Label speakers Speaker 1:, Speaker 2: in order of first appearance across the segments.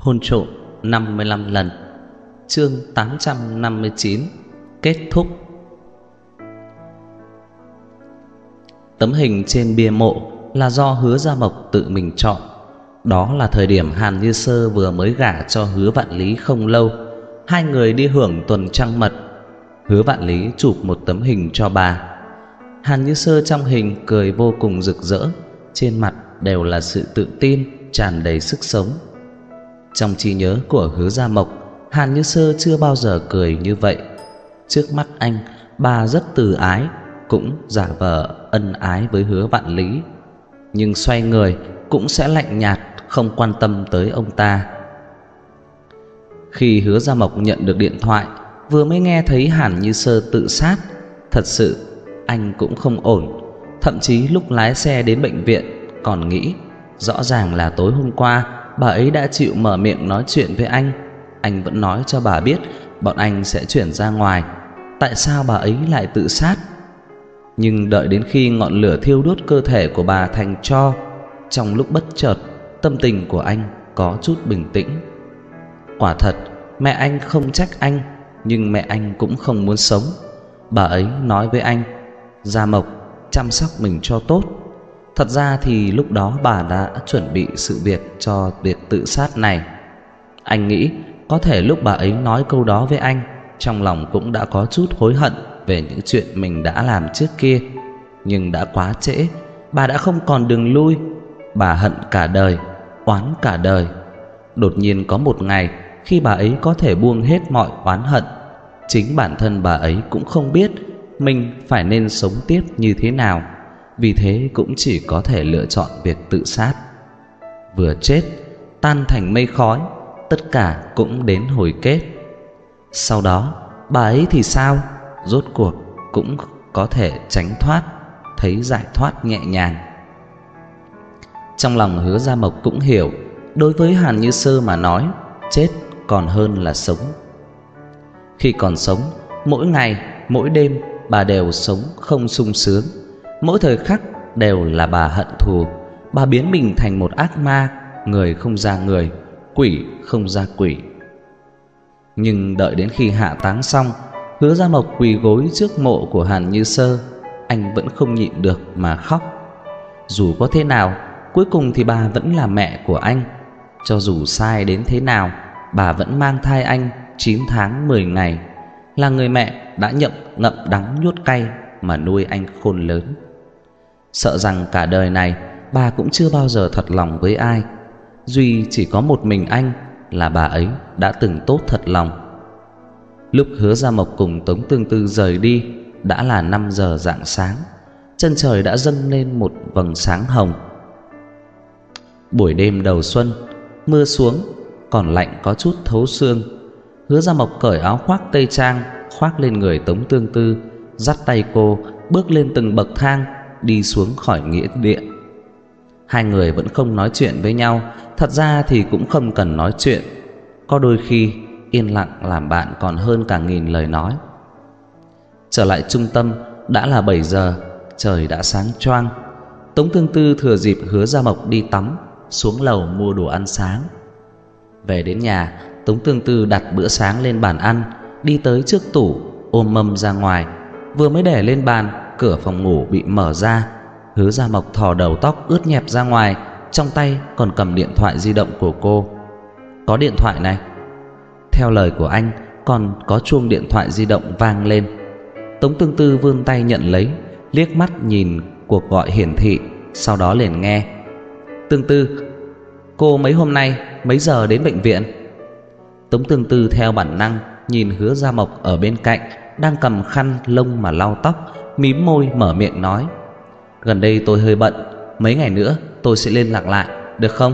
Speaker 1: Hôn trộm 55 lần. Chương 859. Kết thúc. Tấm hình trên bia mộ là do Hứa Gia Mộc tự mình chọn. Đó là thời điểm Hàn Như Sơ vừa mới gả cho Hứa Vạn Lý không lâu. Hai người đi hưởng tuần trăng mật. Hứa Vạn Lý chụp một tấm hình cho bà. Hàn Như Sơ trong hình cười vô cùng rực rỡ, trên mặt đều là sự tự tin, tràn đầy sức sống. Trong trí nhớ của Hứa Gia Mộc, Hàn Như Sơ chưa bao giờ cười như vậy. Trước mắt anh, bà rất từ ái, cũng giả vờ ân ái với Hứa Vạn Lý, nhưng xoay người cũng sẽ lạnh nhạt, không quan tâm tới ông ta. Khi Hứa Gia Mộc nhận được điện thoại, vừa mới nghe thấy Hàn Như Sơ tự sát, thật sự anh cũng không ổn. Thậm chí lúc lái xe đến bệnh viện còn nghĩ, rõ ràng là tối hôm qua bà ấy đã chịu mở miệng nói chuyện với anh vẫn nói cho bà biết bọn anh sẽ chuyển ra ngoài, tại sao bà ấy lại tự sát? Nhưng đợi đến khi ngọn lửa thiêu đốt cơ thể của bà thành tro, trong lúc bất chợt, tâm tình của anh có chút bình tĩnh. Quả thật, mẹ anh không trách anh, nhưng mẹ anh cũng không muốn sống. Bà ấy nói với anh, Gia Mộc, chăm sóc mình cho tốt. Thật ra thì lúc đó bà đã chuẩn bị sự việc cho việc tự sát này. Anh nghĩ có thể lúc bà ấy nói câu đó với anh, trong lòng cũng đã có chút hối hận về những chuyện mình đã làm trước kia. Nhưng đã quá trễ, bà đã không còn đường lui. Bà hận cả đời, oán cả đời. Đột nhiên có một ngày, khi bà ấy có thể buông hết mọi oán hận, chính bản thân bà ấy cũng không biết mình phải nên sống tiếp như thế nào. Vì thế cũng chỉ có thể lựa chọn việc tự sát. Vừa chết, tan thành mây khói, tất cả cũng đến hồi kết. Sau đó, bà ấy thì sao? Rốt cuộc cũng có thể tránh thoát, thấy giải thoát nhẹ nhàng. Trong lòng Hứa Gia Mộc cũng hiểu, đối với Hàn Như Sơ mà nói, chết còn hơn là sống. Khi còn sống, mỗi ngày, mỗi đêm bà đều sống không sung sướng. Mỗi thời khắc đều là bà hận thù. Bà biến mình thành một ác ma, người không ra người, quỷ không ra quỷ. Nhưng đợi đến khi hạ táng xong, Hứa Gia Mộc quỳ gối trước mộ của Hàn Như Sơ, anh vẫn không nhịn được mà khóc. Dù có thế nào, cuối cùng thì bà vẫn là mẹ của anh. Cho dù sai đến thế nào, bà vẫn mang thai anh 9 tháng 10 ngày, là người mẹ đã ngậm đắng nuốt cay mà nuôi anh khôn lớn. Sợ rằng cả đời này bà cũng chưa bao giờ thật lòng với ai, duy chỉ có một mình anh là bà ấy đã từng tốt thật lòng. Lúc Hứa Gia Mộc cùng Tống Tương Tư rời đi, đã là 5 giờ rạng sáng. Chân trời đã dâng lên một vầng sáng hồng. Buổi đêm đầu xuân, mưa xuống, còn lạnh có chút thấu xương. Hứa Gia Mộc cởi áo khoác tây trang khoác lên người Tống Tương Tư, dắt tay cô bước lên từng bậc thang, đi xuống khỏi nghĩa địa. Hai người vẫn không nói chuyện với nhau. Thật ra thì cũng không cần nói chuyện, có đôi khi yên lặng làm bạn còn hơn cả nghìn lời nói. Trở lại trung tâm, đã là 7 giờ, trời đã sáng choang. Tống Tương Tư thừa dịp Hứa Gia Mộc đi tắm, xuống lầu mua đồ ăn sáng. Về đến nhà, Tống Tương Tư đặt bữa sáng lên bàn ăn, đi tới trước tủ, ôm mâm ra ngoài. Vừa mới để lên bàn, cửa phòng ngủ bị mở ra. Hứa Gia Mộc thò đầu tóc ướt nhẹp ra ngoài, trong tay còn cầm điện thoại di động của cô. Có điện thoại này. Theo lời của anh, còn có chuông điện thoại di động vang lên. Tống Tương Tư vươn tay nhận lấy, liếc mắt nhìn cuộc gọi hiển thị, sau đó liền nghe. Tương Tư, cô mấy hôm nay mấy giờ đến bệnh viện? Tống Tương Tư theo bản năng nhìn Hứa Gia Mộc ở bên cạnh đang cầm khăn lông mà lau tóc, mím môi mở miệng nói, gần đây tôi hơi bận, mấy ngày nữa tôi sẽ liên lạc lại, được không?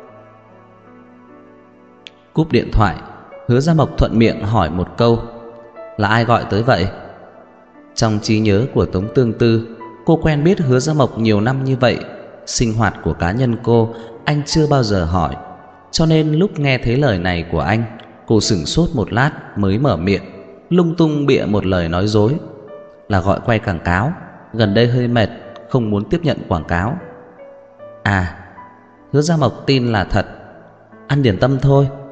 Speaker 1: Cúp điện thoại, Hứa Gia Mộc thuận miệng hỏi một câu, là ai gọi tới vậy? Trong trí nhớ của Tống Tương Tư, cô quen biết Hứa Gia Mộc nhiều năm như vậy, sinh hoạt của cá nhân cô anh chưa bao giờ hỏi. Cho nên lúc nghe thấy lời này của anh, cô sửng sốt một lát mới mở miệng, lung tung bịa một lời nói dối, là gọi quay quảng cáo, gần đây hơi mệt, không muốn tiếp nhận quảng cáo. À, Hứa Gia Mộc tin là thật. Ăn điểm tâm thôi,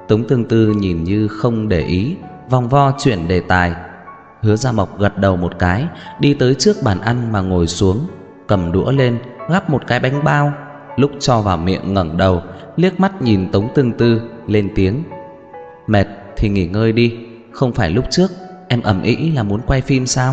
Speaker 1: Tống Tương Tư nhìn như không để ý, vòng vo chuyển đề tài. Hứa Gia Mộc gật đầu một cái, đi tới trước bàn ăn mà ngồi xuống, cầm đũa lên gắp một cái bánh bao. Lúc cho vào miệng ngẩng đầu liếc mắt nhìn Tống Tương Tư, lên tiếng: "Mệt thì nghỉ ngơi đi, không phải lúc trước em ầm ĩ là muốn quay phim sao?"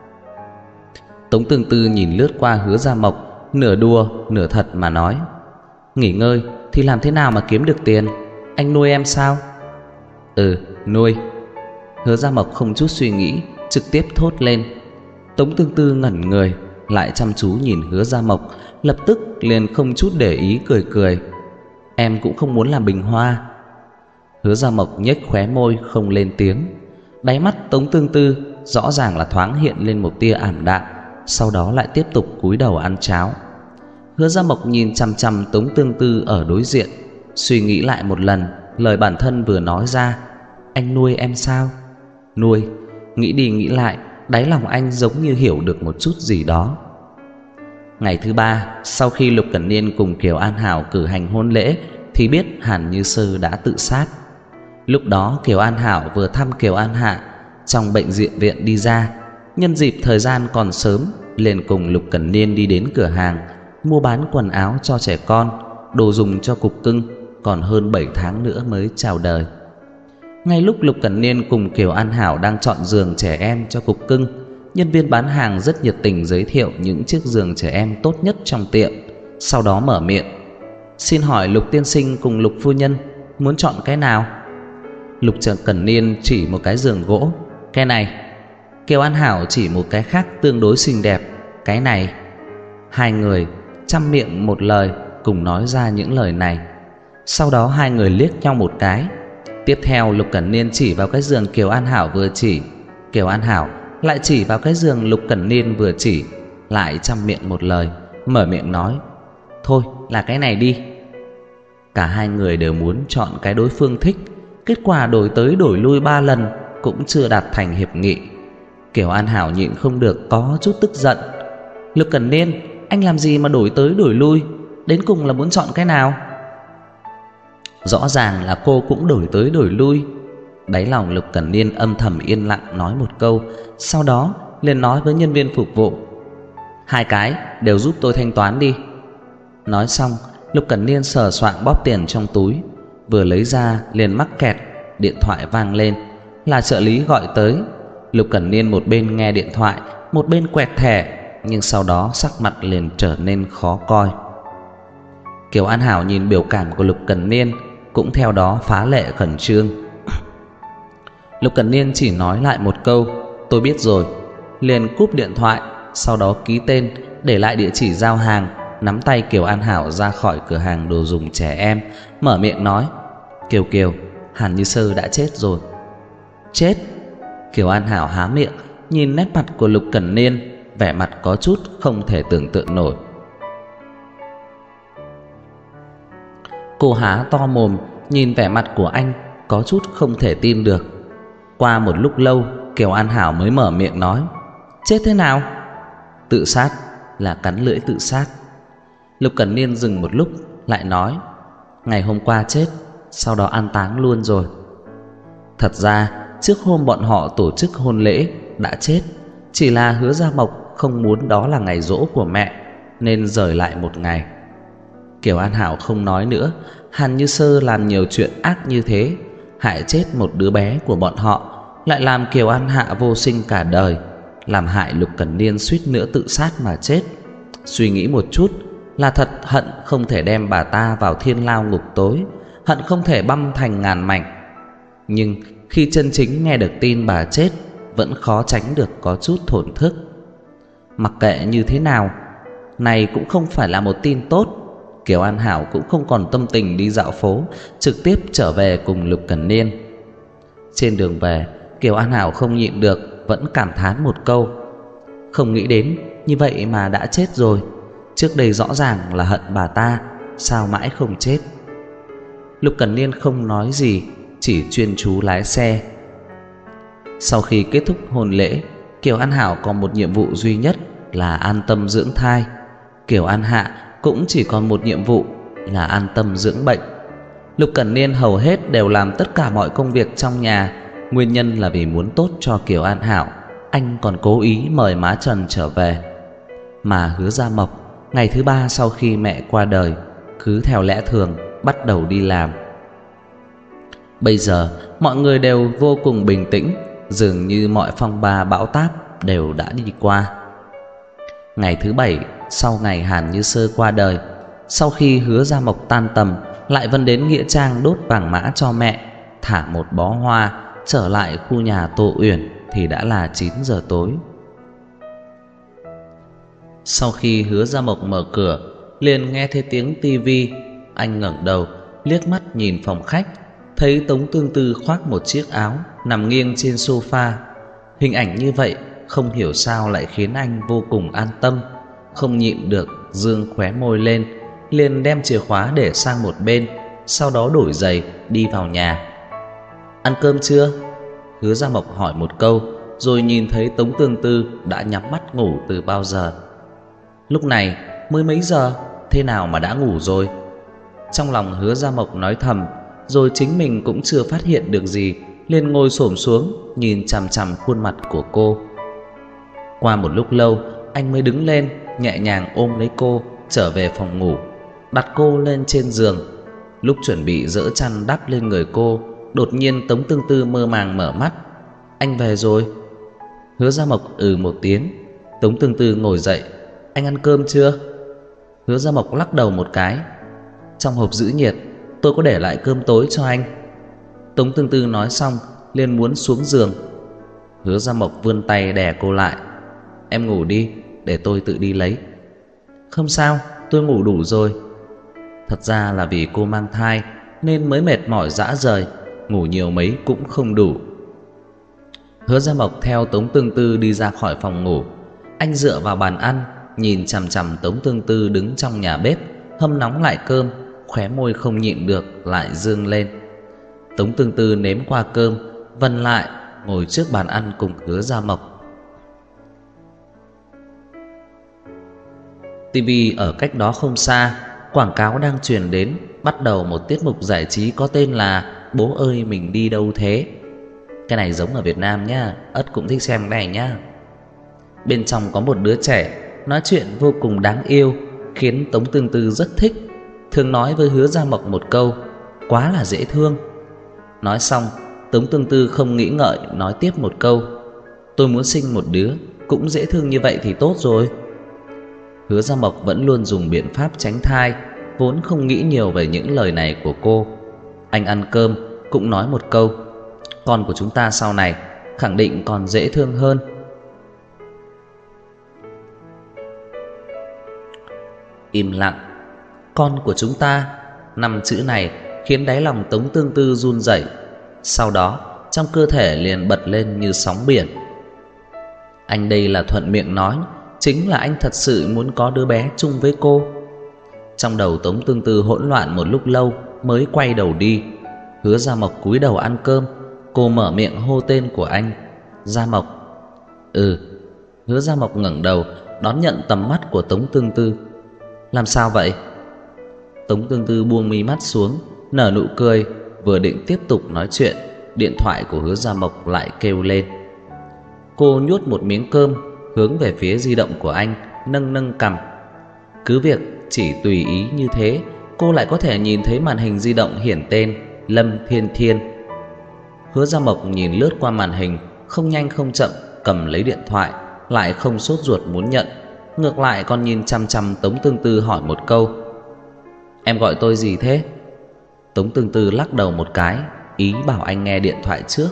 Speaker 1: Tống Tương Tư nhìn lướt qua Hứa Gia Mộc, nửa đùa nửa thật mà nói: "Nghỉ ngơi thì làm thế nào mà kiếm được tiền? Anh nuôi em sao?" "Ừ, nuôi." Hứa Gia Mộc không chút suy nghĩ trực tiếp thốt lên. Tống Tương Tư ngẩn người, lại chăm chú nhìn Hứa Gia Mộc, lập tức liền không chút để ý cười cười: "Em cũng không muốn làm bình hoa." Hứa Gia Mộc nhếch khóe môi không lên tiếng. Đáy mắt Tống Tương Tư rõ ràng là thoáng hiện lên một tia ảm đạm, sau đó lại tiếp tục cúi đầu ăn cháo. Hứa Gia Mộc nhìn chằm chằm Tống Tương Tư ở đối diện, suy nghĩ lại một lần lời bản thân vừa nói ra: "Anh nuôi em sao?" Nuôi. Nghĩ đi nghĩ lại, đáy lòng anh giống như hiểu được một chút gì đó. Ngày thứ ba sau khi Lục Cẩn Niên cùng Kiều An Hảo cử hành hôn lễ thì biết Hàn Như Sơ đã tự sát. Lúc đó Kiều An Hảo vừa thăm Kiều An Hạ trong bệnh viện đi ra, nhân dịp thời gian còn sớm liền cùng Lục Cẩn Niên đi đến cửa hàng mua bán quần áo cho trẻ con, đồ dùng cho cục cưng, còn hơn 7 tháng nữa mới chào đời. Ngay lúc Lục Cẩn Niên cùng Kiều An Hảo đang chọn giường trẻ em cho cục cưng, nhân viên bán hàng rất nhiệt tình giới thiệu những chiếc giường trẻ em tốt nhất trong tiệm, sau đó mở miệng: "Xin hỏi Lục tiên sinh cùng Lục phu nhân muốn chọn cái nào?" Lục Cẩn Niên chỉ một cái giường gỗ: "Cái này." Kiều An Hảo chỉ một cái khác tương đối xinh đẹp: "Cái này." Hai người chăm miệng một lời cùng nói ra những lời này. Sau đó hai người liếc nhau một cái. Tiếp theo Lục Cẩn Niên chỉ vào cái giường Kiều An Hảo vừa chỉ, Kiều An Hảo lại chỉ vào cái giường Lục Cẩn Niên vừa chỉ, lại chăm miệng một lời mở miệng nói: "Thôi là cái này đi." Cả hai người đều muốn chọn cái đối phương thích, kết quả đổi tới đổi lui 3 lần cũng chưa đạt thành hiệp nghị. Kiều An Hảo nhịn không được có chút tức giận: "Lục Cẩn Niên, anh làm gì mà đổi tới đổi lui, đến cùng là muốn chọn cái nào?" Rõ ràng là cô cũng đổi tới đổi lui. Đáy lòng Lục Cẩn Niên âm thầm yên lặng nói một câu, sau đó liền nói với nhân viên phục vụ: "Hai cái đều giúp tôi thanh toán đi." Nói xong Lục Cẩn Niên sờ soạng bóp tiền trong túi, vừa lấy ra liền mắc kẹt, điện thoại vang lên, là trợ lý gọi tới. Lục Cẩn Niên một bên nghe điện thoại một bên quẹt thẻ, nhưng sau đó sắc mặt liền trở nên khó coi. Kiều An Hảo nhìn biểu cảm của Lục Cẩn Niên cũng theo đó phá lệ khẩn trương. Lục Cẩn Niên chỉ nói lại một câu: "Tôi biết rồi", liền cúp điện thoại, sau đó ký tên, để lại địa chỉ giao hàng, nắm tay Kiều An Hảo ra khỏi cửa hàng đồ dùng trẻ em, mở miệng nói: "Kiều Kiều, Hàn Như Sơ đã chết rồi." "Chết?" Kiều An Hảo há miệng, nhìn nét mặt của Lục Cẩn Niên, vẻ mặt có chút không thể tưởng tượng nổi. Cô há to mồm nhìn vẻ mặt của anh, có chút không thể tin được. Qua một lúc lâu Kiều An Hảo mới mở miệng nói: "Chết thế nào?" "Tự sát, là cắn lưỡi tự sát." Lục Cẩn Niên dừng một lúc lại nói: "Ngày hôm qua chết, sau đó an táng luôn rồi." Thật ra trước hôm bọn họ tổ chức hôn lễ đã chết, chỉ là Hứa Gia Mộc không muốn đó là ngày giỗ của mẹ nên rời lại một ngày. Kiều An Hảo không nói nữa. Hàn Như Sơ làm nhiều chuyện ác như thế, hại chết một đứa bé của bọn họ, lại làm Kiều An Hạ vô sinh cả đời, làm hại Lục Cẩn Niên suýt nữa tự sát mà chết. Suy nghĩ một chút là thật hận không thể đem bà ta vào thiên lao ngục tối, hận không thể băm thành ngàn mảnh. Nhưng khi chân chính nghe được tin bà chết, vẫn khó tránh được có chút thổn thức. Mặc kệ như thế nào, này cũng không phải là một tin tốt. Kiều An Hảo cũng không còn tâm tình đi dạo phố, trực tiếp trở về cùng Lục Cẩn Niên. Trên đường về, Kiều An Hảo không nhịn được vẫn cảm thán một câu: "Không nghĩ đến như vậy mà đã chết rồi. Trước đây rõ ràng là hận bà ta, sao mãi không chết." Lục Cẩn Niên không nói gì, chỉ chuyên chú lái xe. Sau khi kết thúc hôn lễ, Kiều An Hảo còn một nhiệm vụ duy nhất là an tâm dưỡng thai. Kiều An Hạ cũng chỉ còn một nhiệm vụ là an tâm dưỡng bệnh. Lục Cẩn Niên hầu hết đều làm tất cả mọi công việc trong nhà. Nguyên nhân là vì muốn tốt cho Kiều An Hảo. Anh còn cố ý mời má Trần trở về. Mà Hứa Gia Mộc ngày thứ 3 sau khi mẹ qua đời, cứ theo lẽ thường bắt đầu đi làm. Bây giờ mọi người đều vô cùng bình tĩnh, dường như mọi phong ba bão táp đều đã đi qua. Ngày thứ 7 sau ngày Hàn Như Sơ qua đời, sau khi Hứa Gia Mộc tan tầm, lại Vân đến nghĩa trang đốt vàng mã cho mẹ, thả một bó hoa, trở lại khu nhà Tô Uyển thì đã là 9 giờ tối. Sau khi Hứa Gia Mộc mở cửa, liền nghe thấy tiếng tivi. Anh ngẩng đầu liếc mắt nhìn phòng khách, thấy Tống Tương Tư khoác một chiếc áo nằm nghiêng trên sofa. Hình ảnh như vậy không hiểu sao lại khiến anh vô cùng an tâm. Không nhịn được dương khóe môi lên, liền đem chìa khóa để sang một bên, sau đó đổi giày đi vào nhà. Ăn cơm chưa? Hứa Gia Mộc hỏi một câu, rồi nhìn thấy Tống Tương Tư đã nhắm mắt ngủ từ bao giờ. Lúc này mới mấy giờ, thế nào mà đã ngủ rồi? Trong lòng Hứa Gia Mộc nói thầm, rồi chính mình cũng chưa phát hiện được gì, liền ngồi xổm xuống nhìn chằm chằm khuôn mặt của cô. Qua một lúc lâu, anh mới đứng lên, nhẹ nhàng ôm lấy cô trở về phòng ngủ, đặt cô lên trên giường. Lúc chuẩn bị dỡ chăn đắp lên người cô, đột nhiên Tống Tương Tư mơ màng mở mắt. Anh về rồi. Hứa Gia Mộc một tiếng. Tống Tương Tư ngồi dậy. Anh ăn cơm chưa? Hứa Gia Mộc lắc đầu một cái. Trong hộp giữ nhiệt, tôi có để lại cơm tối cho anh. Tống Tương Tư nói xong liền muốn xuống giường. Hứa Gia Mộc vươn tay đè cô lại. Em ngủ đi, để tôi tự đi lấy. Không sao, tôi ngủ đủ rồi. Thật ra là vì cô mang thai nên mới mệt mỏi rã rời, ngủ nhiều mấy cũng không đủ. Hứa Gia Mộc theo Tống Tương Tư đi ra khỏi phòng ngủ. Anh dựa vào bàn ăn, nhìn chằm chằm Tống Tương Tư đứng trong nhà bếp hâm nóng lại cơm, khóe môi không nhịn được lại dương lên. Tống Tương Tư nếm qua cơm, vần lại ngồi trước bàn ăn cùng Hứa Gia Mộc. TV ở cách đó không xa, quảng cáo đang truyền đến, bắt đầu một tiết mục giải trí có tên là Bố ơi mình đi đâu thế. Cái này giống ở Việt Nam nhá, Ất cũng thích xem cái này nhá. Bên trong có một đứa trẻ nói chuyện vô cùng đáng yêu, khiến Tống Tương Tư rất thích. Thường nói với Hứa Gia Mộc một câu, quá là dễ thương. Nói xong, Tống Tương Tư không nghĩ ngợi nói tiếp một câu, tôi muốn sinh một đứa cũng dễ thương như vậy thì tốt rồi. Hứa Gia Mộc vẫn luôn dùng biện pháp tránh thai, vốn không nghĩ nhiều về những lời này của cô. Anh ăn cơm cũng nói một câu, con của chúng ta sau này khẳng định còn dễ thương hơn. Im lặng. Con của chúng ta, 5 chữ này khiến đáy lòng Tống Tương Tư run rẩy. Sau đó trong cơ thể liền bật lên như sóng biển. Anh đây là thuận miệng nói, chính là anh thật sự muốn có đứa bé chung với cô. Trong đầu Tống Tương Tư hỗn loạn một lúc lâu mới quay đầu đi. Hứa Gia Mộc cúi đầu ăn cơm, cô mở miệng hô tên của anh. Gia Mộc. Hứa Gia Mộc ngẩng đầu đón nhận tầm mắt của Tống Tương Tư. Làm sao vậy? Tống Tương Tư buông mi mắt xuống, nở nụ cười. Vừa định tiếp tục nói chuyện, điện thoại của Hứa Gia Mộc lại kêu lên. Cô nhốt một miếng cơm, hướng về phía di động của anh, nâng nâng cằm. Cứ việc chỉ tùy ý như thế, cô lại có thể nhìn thấy màn hình di động hiển tên Lâm Thiên Thiên. Hứa Gia Mộc nhìn lướt qua màn hình, không nhanh không chậm cầm lấy điện thoại, lại không sốt ruột muốn nhận, ngược lại còn nhìn chằm chằm Tống Tương Tư hỏi một câu. Em gọi tôi gì thế? Tống Tương Tư lắc đầu một cái, ý bảo anh nghe điện thoại trước.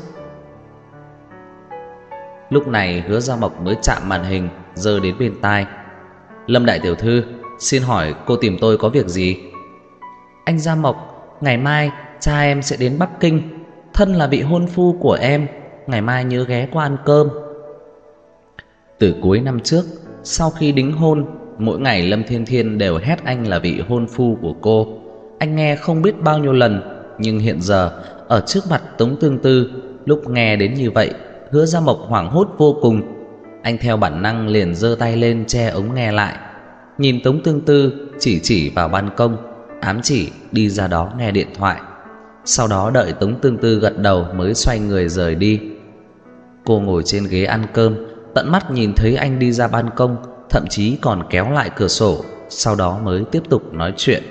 Speaker 1: Lúc này Hứa Gia Mộc mới chạm màn hình, giơ đến bên tai. Lâm đại tiểu thư, xin hỏi cô tìm tôi có việc gì? Anh Gia Mộc, ngày mai cha em sẽ đến Bắc Kinh, thân là vị hôn phu của em, ngày mai nhớ ghé qua ăn cơm. Từ cuối năm trước, sau khi đính hôn, mỗi ngày Lâm Thiên Thiên đều hét anh là vị hôn phu của cô. Anh nghe không biết bao nhiêu lần, nhưng hiện giờ ở trước mặt Tống Tương Tư, lúc nghe đến như vậy, Hứa Gia Mộc hoảng hốt vô cùng. Anh theo bản năng liền giơ tay lên che ống nghe lại, nhìn Tống Tương Tư chỉ vào ban công, ám chỉ đi ra đó nghe điện thoại. Sau đó đợi Tống Tương Tư gật đầu mới xoay người rời đi. Cô ngồi trên ghế ăn cơm, tận mắt nhìn thấy anh đi ra ban công, thậm chí còn kéo lại cửa sổ, sau đó mới tiếp tục nói chuyện.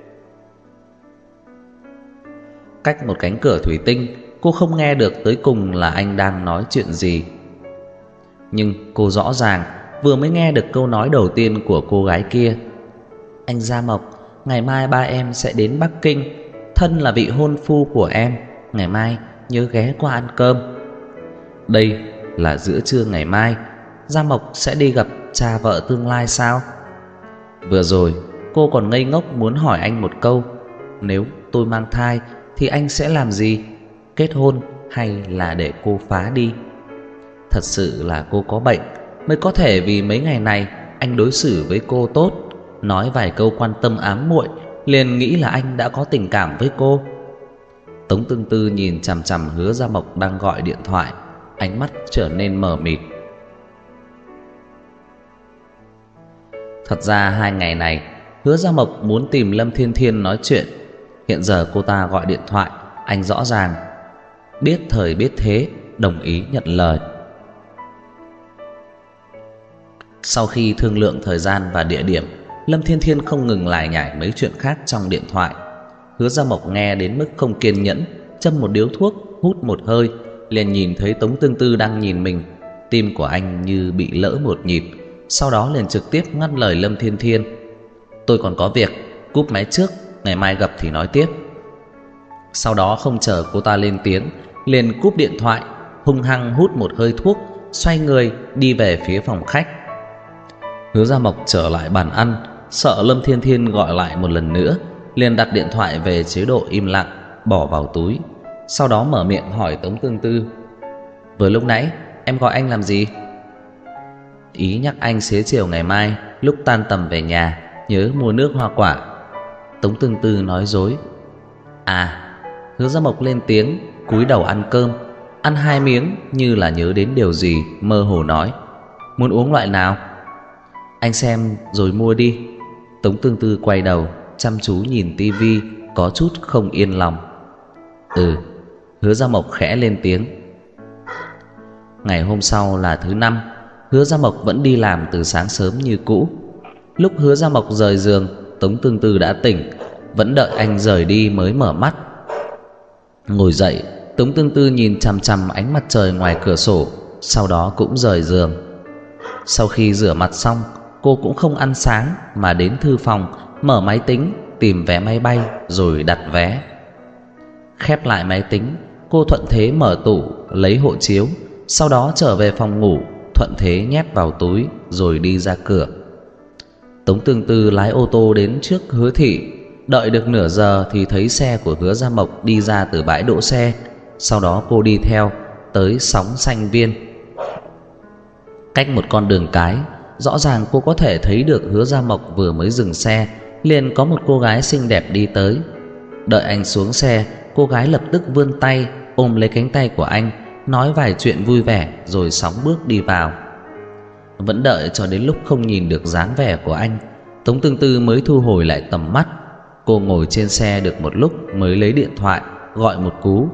Speaker 1: Cách một cánh cửa thủy tinh, cô không nghe được tới cùng là anh đang nói chuyện gì. Nhưng cô rõ ràng vừa mới nghe được câu nói đầu tiên của cô gái kia. Anh Gia Mộc, ngày mai ba em sẽ đến Bắc Kinh, thân là vị hôn phu của em, ngày mai nhớ ghé qua ăn cơm. Đây là giữa trưa ngày mai, Gia Mộc sẽ đi gặp cha vợ tương lai sao? Vừa rồi cô còn ngây ngốc muốn hỏi anh một câu, nếu tôi mang thai thì anh sẽ làm gì? Kết hôn hay là để cô phá đi? Thật sự là cô có bệnh, mới có thể vì mấy ngày này anh đối xử với cô tốt, nói vài câu quan tâm ám muội, liền nghĩ là anh đã có tình cảm với cô. Tống Tương Tư nhìn chằm chằm Hứa Gia Mộc đang gọi điện thoại, ánh mắt trở nên mờ mịt. Thật ra 2 ngày này Hứa Gia Mộc muốn tìm Lâm Thiên Thiên nói chuyện. Hiện giờ cô ta gọi điện thoại, anh rõ ràng biết thời biết thế, đồng ý nhận lời. Sau khi thương lượng thời gian và địa điểm, Lâm Thiên Thiên không ngừng lải nhải mấy chuyện khác trong điện thoại. Hứa Gia Mộc nghe đến mức không kiên nhẫn, châm một điếu thuốc, hút một hơi, liền nhìn thấy Tống Tương Tư đang nhìn mình. Tim của anh như bị lỡ một nhịp, sau đó liền trực tiếp ngắt lời Lâm Thiên Thiên. Tôi còn có việc, cúp máy trước, ngày mai gặp thì nói tiếp. Sau đó không chờ cô ta lên tiếng, liền cúp điện thoại, hung hăng hút một hơi thuốc, xoay người đi về phía phòng khách. Hứa Gia Mộc trở lại bàn ăn, sợ Lâm Thiên Thiên gọi lại một lần nữa, liền đặt điện thoại về chế độ im lặng, bỏ vào túi. Sau đó mở miệng hỏi Tống Tương Tư, vừa lúc nãy em gọi anh làm gì? Ý nhắc anh xế chiều ngày mai lúc tan tầm về nhà nhớ mua nước hoa quả. Tống Tương Tư nói dối. À. Hứa Gia Mộc lên tiếng, cúi đầu ăn cơm, ăn 2 miếng như là nhớ đến điều gì, mơ hồ nói, muốn uống loại nào? Anh xem rồi mua đi. Tống Tương Tư quay đầu chăm chú nhìn tivi, có chút không yên lòng. Ừ. Hứa Gia Mộc khẽ lên tiếng. Ngày hôm sau là thứ Năm, Hứa Gia Mộc vẫn đi làm từ sáng sớm như cũ. Lúc Hứa Gia Mộc rời giường, Tống Tương Tư đã tỉnh, vẫn đợi anh rời đi mới mở mắt. Ngồi dậy, Tống Tương Tư nhìn chằm chằm ánh mặt trời ngoài cửa sổ, sau đó cũng rời giường. Sau khi rửa mặt xong, cô cũng không ăn sáng mà đến thư phòng, mở máy tính, tìm vé máy bay rồi đặt vé. Khép lại máy tính, cô thuận thế mở tủ, lấy hộ chiếu, sau đó trở về phòng ngủ, thuận thế nhét vào túi rồi đi ra cửa. Tống Tương Tư lái ô tô đến trước Hứa thị. Đợi được nửa giờ thì thấy xe của Hứa Gia Mộc đi ra từ bãi đỗ xe. Sau đó cô đi theo tới Sóng Xanh Viên. Cách một con đường cái, rõ ràng cô có thể thấy được Hứa Gia Mộc vừa mới dừng xe, liền có một cô gái xinh đẹp đi tới. Đợi anh xuống xe, cô gái lập tức vươn tay ôm lấy cánh tay của anh, nói vài chuyện vui vẻ rồi sóng bước đi vào. Vẫn đợi cho đến lúc không nhìn được dáng vẻ của anh, Tống Tương Tư mới thu hồi lại tầm mắt. Cô ngồi trên xe được một lúc mới lấy điện thoại gọi một cú.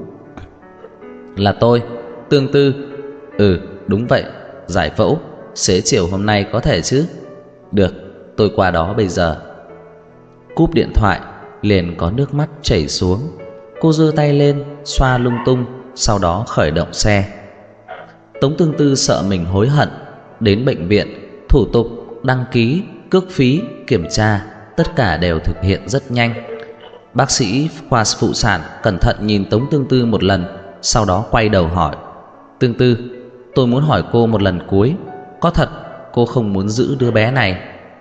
Speaker 1: Là tôi, Tương Tư. Ừ, đúng vậy, giải phẫu, xế chiều hôm nay có thể chứ? Được, tôi qua đó bây giờ. Cúp điện thoại, liền có nước mắt chảy xuống. Cô giơ tay lên, xoa lung tung, sau đó khởi động xe. Tống Tương Tư sợ mình hối hận. Đến bệnh viện, thủ tục, đăng ký, cước phí, kiểm tra, tất cả đều thực hiện rất nhanh. Bác sĩ khoa phụ sản cẩn thận nhìn Tống Tương Tư một lần, sau đó quay đầu hỏi, Tương Tư, tôi muốn hỏi cô một lần cuối, có thật cô không muốn giữ đứa bé này?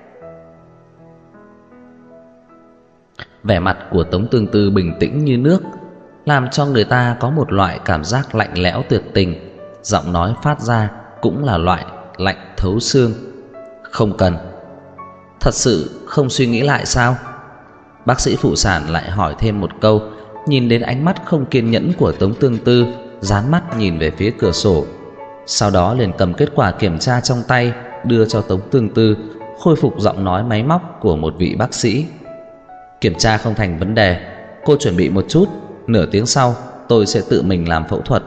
Speaker 1: Vẻ mặt của Tống Tương Tư bình tĩnh như nước, làm cho người ta có một loại cảm giác lạnh lẽo tuyệt tình. Giọng nói phát ra cũng là loại lạnh thấu xương. Không cần. Thật sự không suy nghĩ lại sao? Bác sĩ phụ sản lại hỏi thêm một câu. Nhìn đến ánh mắt không kiên nhẫn của Tống Tương Tư, dán mắt nhìn về phía cửa sổ. Sau đó liền cầm kết quả kiểm tra trong tay đưa cho Tống Tương Tư, khôi phục giọng nói máy móc của một vị bác sĩ. Kiểm tra không thành vấn đề, cô chuẩn bị một chút, nửa tiếng sau tôi sẽ tự mình làm phẫu thuật.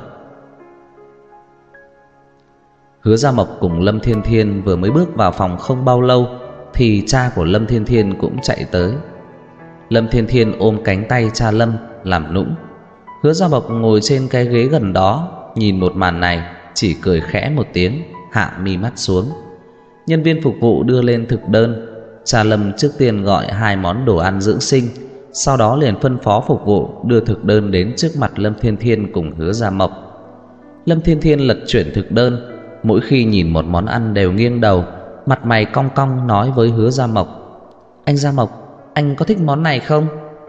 Speaker 1: Hứa Gia Mộc cùng Lâm Thiên Thiên vừa mới bước vào phòng không bao lâu thì cha của Lâm Thiên Thiên cũng chạy tới. Lâm Thiên Thiên ôm cánh tay cha Lâm làm nũng. Hứa Gia Mộc ngồi trên cái ghế gần đó, nhìn một màn này chỉ cười khẽ một tiếng, hạ mi mắt xuống. Nhân viên phục vụ đưa lên thực đơn. Cha Lâm trước tiên gọi 2 món đồ ăn dưỡng sinh, sau đó liền phân phó phục vụ đưa thực đơn đến trước mặt Lâm Thiên Thiên cùng Hứa Gia Mộc. Lâm Thiên Thiên lật chuyển thực đơn, mỗi khi nhìn một món ăn đều nghiêng đầu, mặt mày cong cong nói với Hứa Gia Mộc: "Anh Gia Mộc, anh có thích món này không?"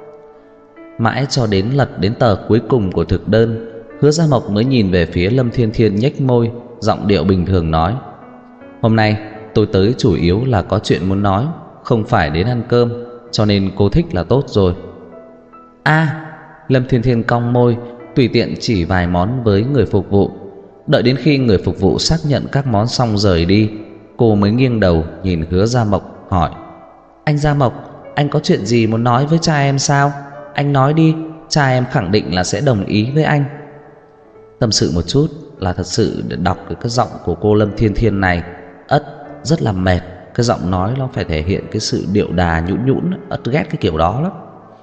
Speaker 1: Mãi cho đến lật đến tờ cuối cùng của thực đơn, Hứa Gia Mộc mới nhìn về phía Lâm Thiên Thiên, nhếch môi, giọng điệu bình thường nói: "Hôm nay tôi tới chủ yếu là có chuyện muốn nói, không phải đến ăn cơm, cho nên cô thích là tốt rồi." Lâm Thiên Thiên cong môi, tùy tiện chỉ vài món với người phục vụ. Đợi đến khi người phục vụ xác nhận các món xong rời đi, cô mới nghiêng đầu nhìn Hứa Gia Mộc hỏi: "Anh Gia Mộc, anh có chuyện gì muốn nói với cha em sao? Anh nói đi, cha em khẳng định là sẽ đồng ý với anh." Tâm sự một chút là thật sự để đọc cái giọng của cô Lâm Thiên Thiên này rất là mệt. Cái giọng nói nó phải thể hiện cái sự điệu đà nhũn nhũn, ghét cái kiểu đó lắm.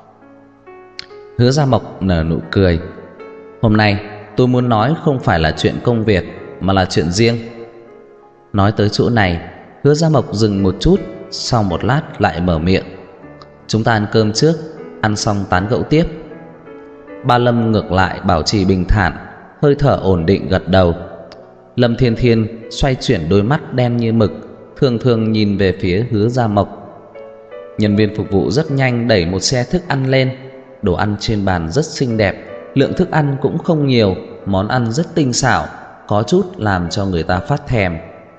Speaker 1: Hứa Gia Mộc nở nụ cười: "Hôm nay tôi muốn nói không phải là chuyện công việc, mà là chuyện riêng." Nói tới chỗ này, Hứa Gia Mộc dừng một chút, sau một lát lại mở miệng: "Chúng ta ăn cơm trước, ăn xong tán gẫu tiếp." Ba Lâm ngược lại bảo trì bình thản, hơi thở ổn định gật đầu. Lâm Thiên Thiên xoay chuyển đôi mắt đen như mực, thường thường nhìn về phía Hứa Gia Mộc. Nhân viên phục vụ rất nhanh đẩy một xe thức ăn lên. Đồ ăn trên bàn rất xinh đẹp, lượng thức ăn cũng không nhiều, món ăn rất tinh xảo, có chút làm cho người ta phát thèm.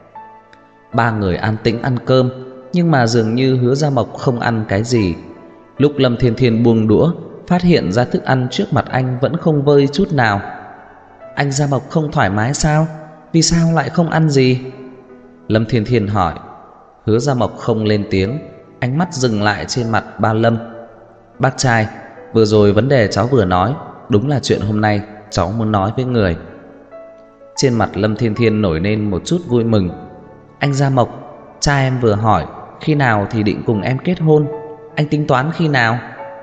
Speaker 1: 3 người an tĩnh ăn cơm, nhưng mà dường như Hứa Gia Mộc không ăn cái gì. Lúc Lâm Thiên Thiên buông đũa, phát hiện ra thức ăn trước mặt anh vẫn không vơi chút nào. "Anh Gia Mộc không thoải mái sao? Vì sao lại không ăn gì?" Lâm Thiên Thiên hỏi. Hứa Gia Mộc không lên tiếng, ánh mắt dừng lại trên mặt ba Lâm. "Bác trai, vừa rồi vấn đề cháu vừa nói đúng là chuyện hôm nay cháu muốn nói với người." Trên mặt Lâm Thiên Thiên nổi lên một chút vui mừng. "Anh Gia Mộc, cha em vừa hỏi khi nào thì định cùng em kết hôn, anh tính toán khi nào?"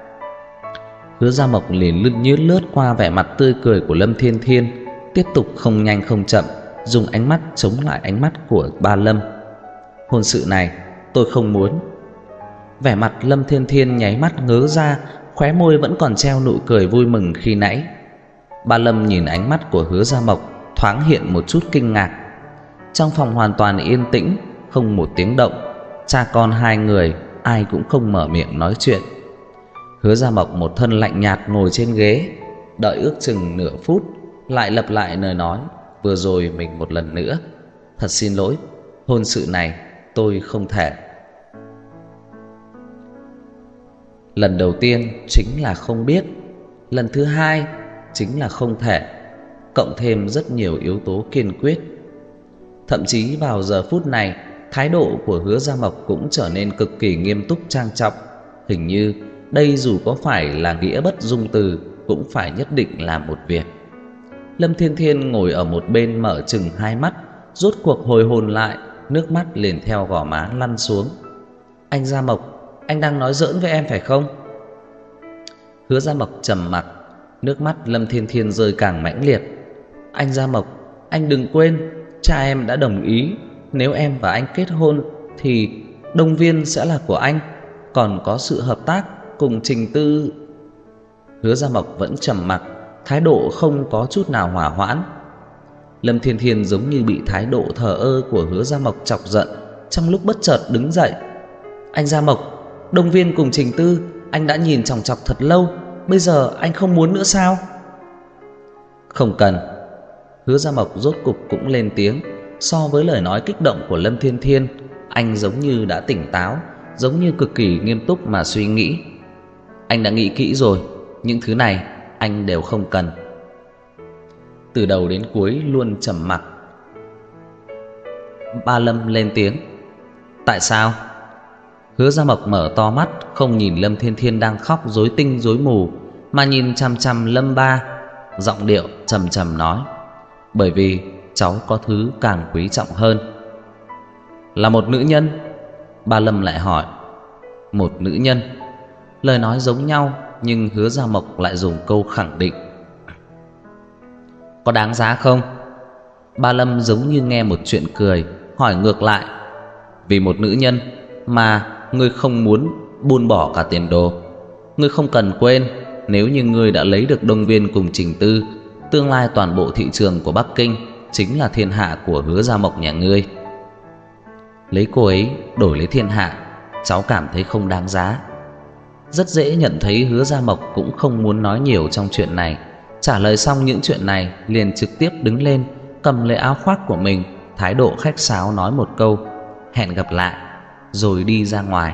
Speaker 1: Hứa Gia Mộc liền lướt qua vẻ mặt tươi cười của Lâm Thiên Thiên, tiếp tục không nhanh không chậm dùng ánh mắt chống lại ánh mắt của ba Lâm. "Hôn sự này tôi không muốn." Vẻ mặt Lâm Thiên Thiên nháy mắt ngớ ra, khóe môi vẫn còn treo nụ cười vui mừng khi nãy. Ba Lâm nhìn ánh mắt của Hứa Gia Mộc, thoáng hiện một chút kinh ngạc. Trong phòng hoàn toàn yên tĩnh, không một tiếng động. Cha con 2 người ai cũng không mở miệng nói chuyện. Hứa Gia Mộc một thân lạnh nhạt ngồi trên ghế, đợi ước chừng nửa phút lại lặp lại lời nói vừa rồi mình một lần nữa: "Thật xin lỗi, hôn sự này tôi không thể." Lần đầu tiên chính là không biết, lần thứ 2 chính là không thể, cộng thêm rất nhiều yếu tố kiên quyết. Thậm chí vào giờ phút này, thái độ của Hứa Gia Mộc cũng trở nên cực kỳ nghiêm túc trang trọng. Hình như đây dù có phải là nghĩa bất dung từ cũng phải nhất định làm một việc. Lâm Thiên Thiên ngồi ở một bên mở chừng 2 mắt, rốt cuộc hồi hồn lại, nước mắt liền theo gò má lăn xuống. "Anh Gia Mộc, anh đang nói giỡn với em phải không?" Hứa Gia Mộc trầm mặc, nước mắt Lâm Thiên Thiên rơi càng mãnh liệt. "Anh Gia Mộc, anh đừng quên, cha em đã đồng ý, nếu em và anh kết hôn thì Đông Viên sẽ là của anh, còn có sự hợp tác cùng Trình Tư." Hứa Gia Mộc vẫn trầm mặc, thái độ không có chút nào hòa hoãn. Lâm Thiên Thiên giống như bị thái độ thờ ơ của Hứa Gia Mộc chọc giận, trong lúc bất chợt đứng dậy. "Anh Gia Mộc, Đông Viên cùng Trình Tư anh đã nhìn chòng chọc thật lâu, bây giờ anh không muốn nữa sao?" "Không cần." Hứa Gia Mộc rốt cục cũng lên tiếng. So với lời nói kích động của Lâm Thiên Thiên, anh giống như đã tỉnh táo, giống như cực kỳ nghiêm túc mà suy nghĩ. "Anh đã nghĩ kỹ rồi, những thứ này anh đều không cần." Từ đầu đến cuối luôn trầm mặc. Ba Lâm lên tiếng: "Tại sao?" Hứa Gia Mộc mở to mắt, không nhìn Lâm Thiên Thiên đang khóc rối tinh rối mù, mà nhìn chằm chằm Lâm Ba, giọng điệu trầm trầm nói: bởi vì cháu có thứ càng quý trọng hơn. Là một nữ nhân? Ba Lâm lại hỏi. Một nữ nhân. Lời nói giống nhau, nhưng Hứa Gia Mộc lại dùng câu khẳng định. Có đáng giá không? Ba Lâm giống như nghe một chuyện cười, hỏi ngược lại. Vì một nữ nhân mà ngươi không muốn buông bỏ cả tiền đồ. Ngươi không cần quên, nếu như ngươi đã lấy được Đông Viên cùng Trình Tư, tương lai toàn bộ thị trường của Bắc Kinh chính là thiên hạ của Hứa Gia Mộc nhà ngươi. Lấy cô ấy đổi lấy thiên hạ, cháu cảm thấy không đáng giá. Rất dễ nhận thấy Hứa Gia Mộc cũng không muốn nói nhiều trong chuyện này. Trả lời xong những chuyện này, liền trực tiếp đứng lên, cầm lấy áo khoác của mình, thái độ khách sáo nói một câu hẹn gặp lại, rồi đi ra ngoài.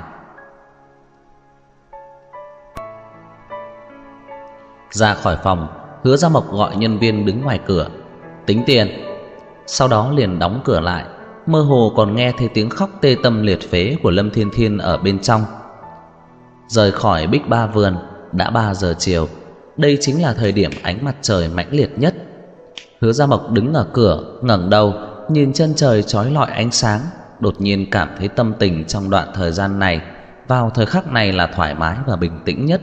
Speaker 1: Ra khỏi phòng, Hứa Gia Mộc gọi nhân viên đứng ngoài cửa tính tiền, sau đó liền đóng cửa lại. Mơ hồ còn nghe thấy tiếng khóc tê tâm liệt phế của Lâm Thiên Thiên ở bên trong. Rời khỏi Bích Ba Vườn đã 3 giờ chiều. Đây chính là thời điểm ánh mặt trời mãnh liệt nhất. Hứa Gia Mộc đứng ở cửa, ngẩng đầu nhìn chân trời chói lọi ánh sáng, đột nhiên cảm thấy tâm tình trong đoạn thời gian này, vào thời khắc này là thoải mái và bình tĩnh nhất.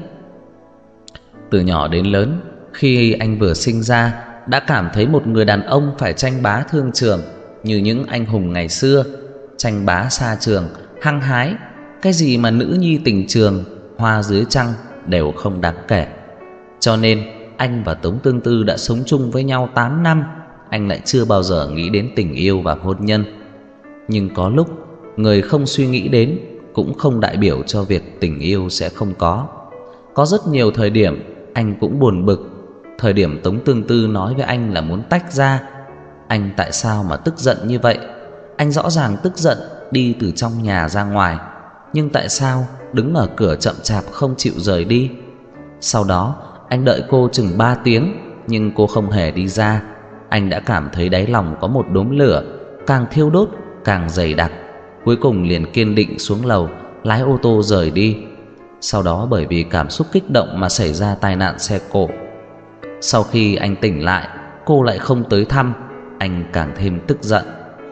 Speaker 1: Từ nhỏ đến lớn, khi anh vừa sinh ra đã cảm thấy một người đàn ông phải tranh bá thương trường như những anh hùng ngày xưa, tranh bá xa trường, hăng hái. Cái gì mà nữ nhi tình trường, hoa dưới trăng đều không đáng kể. Cho nên anh và Tống Tương Tư đã sống chung với nhau 8 năm, anh lại chưa bao giờ nghĩ đến tình yêu và hôn nhân. Nhưng có lúc người không suy nghĩ đến cũng không đại biểu cho việc tình yêu sẽ không có. Có rất nhiều thời điểm anh cũng buồn bực. Thời điểm Tống Tương Tư nói với anh là muốn tách ra, anh tại sao mà tức giận như vậy? Anh rõ ràng tức giận đi từ trong nhà ra ngoài, nhưng tại sao đứng ở cửa chậm chạp không chịu rời đi? Sau đó anh đợi cô chừng 3 tiếng, nhưng cô không hề đi ra. Anh đã cảm thấy đáy lòng có một đốm lửa càng thiêu đốt càng dày đặc. Cuối cùng liền kiên định xuống lầu, lái ô tô rời đi. Sau đó bởi vì cảm xúc kích động mà xảy ra tai nạn xe cộ. Sau khi anh tỉnh lại, cô lại không tới thăm, anh càng thêm tức giận.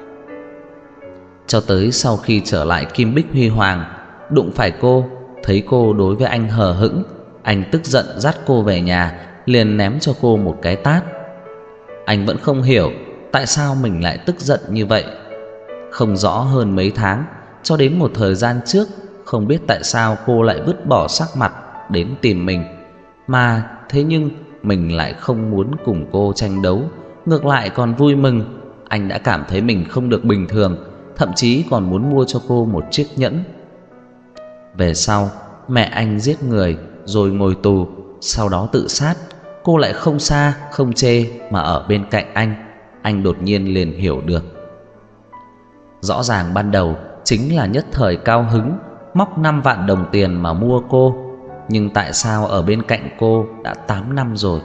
Speaker 1: Cho tới sau khi trở lại Kim Bích Huy Hoàng, đụng phải cô, thấy cô đối với anh hờ hững, anh tức giận dắt cô về nhà, liền ném cho cô một cái tát. Anh vẫn không hiểu tại sao mình lại tức giận như vậy. Không rõ hơn mấy tháng, cho đến một thời gian trước, không biết tại sao cô lại vứt bỏ sắc mặt đến tìm mình. Mà thế nhưng mình lại không muốn cùng cô tranh đấu, ngược lại còn vui mừng. Anh đã cảm thấy mình không được bình thường, thậm chí còn muốn mua cho cô một chiếc nhẫn. Về sau mẹ anh giết người rồi ngồi tù, sau đó tự sát. Cô lại không xa không chê mà ở bên cạnh anh đột nhiên liền hiểu được. Rõ ràng ban đầu chính là nhất thời cao hứng, móc 5 vạn đồng tiền mà mua cô. Nhưng tại sao ở bên cạnh cô đã 8 năm rồi?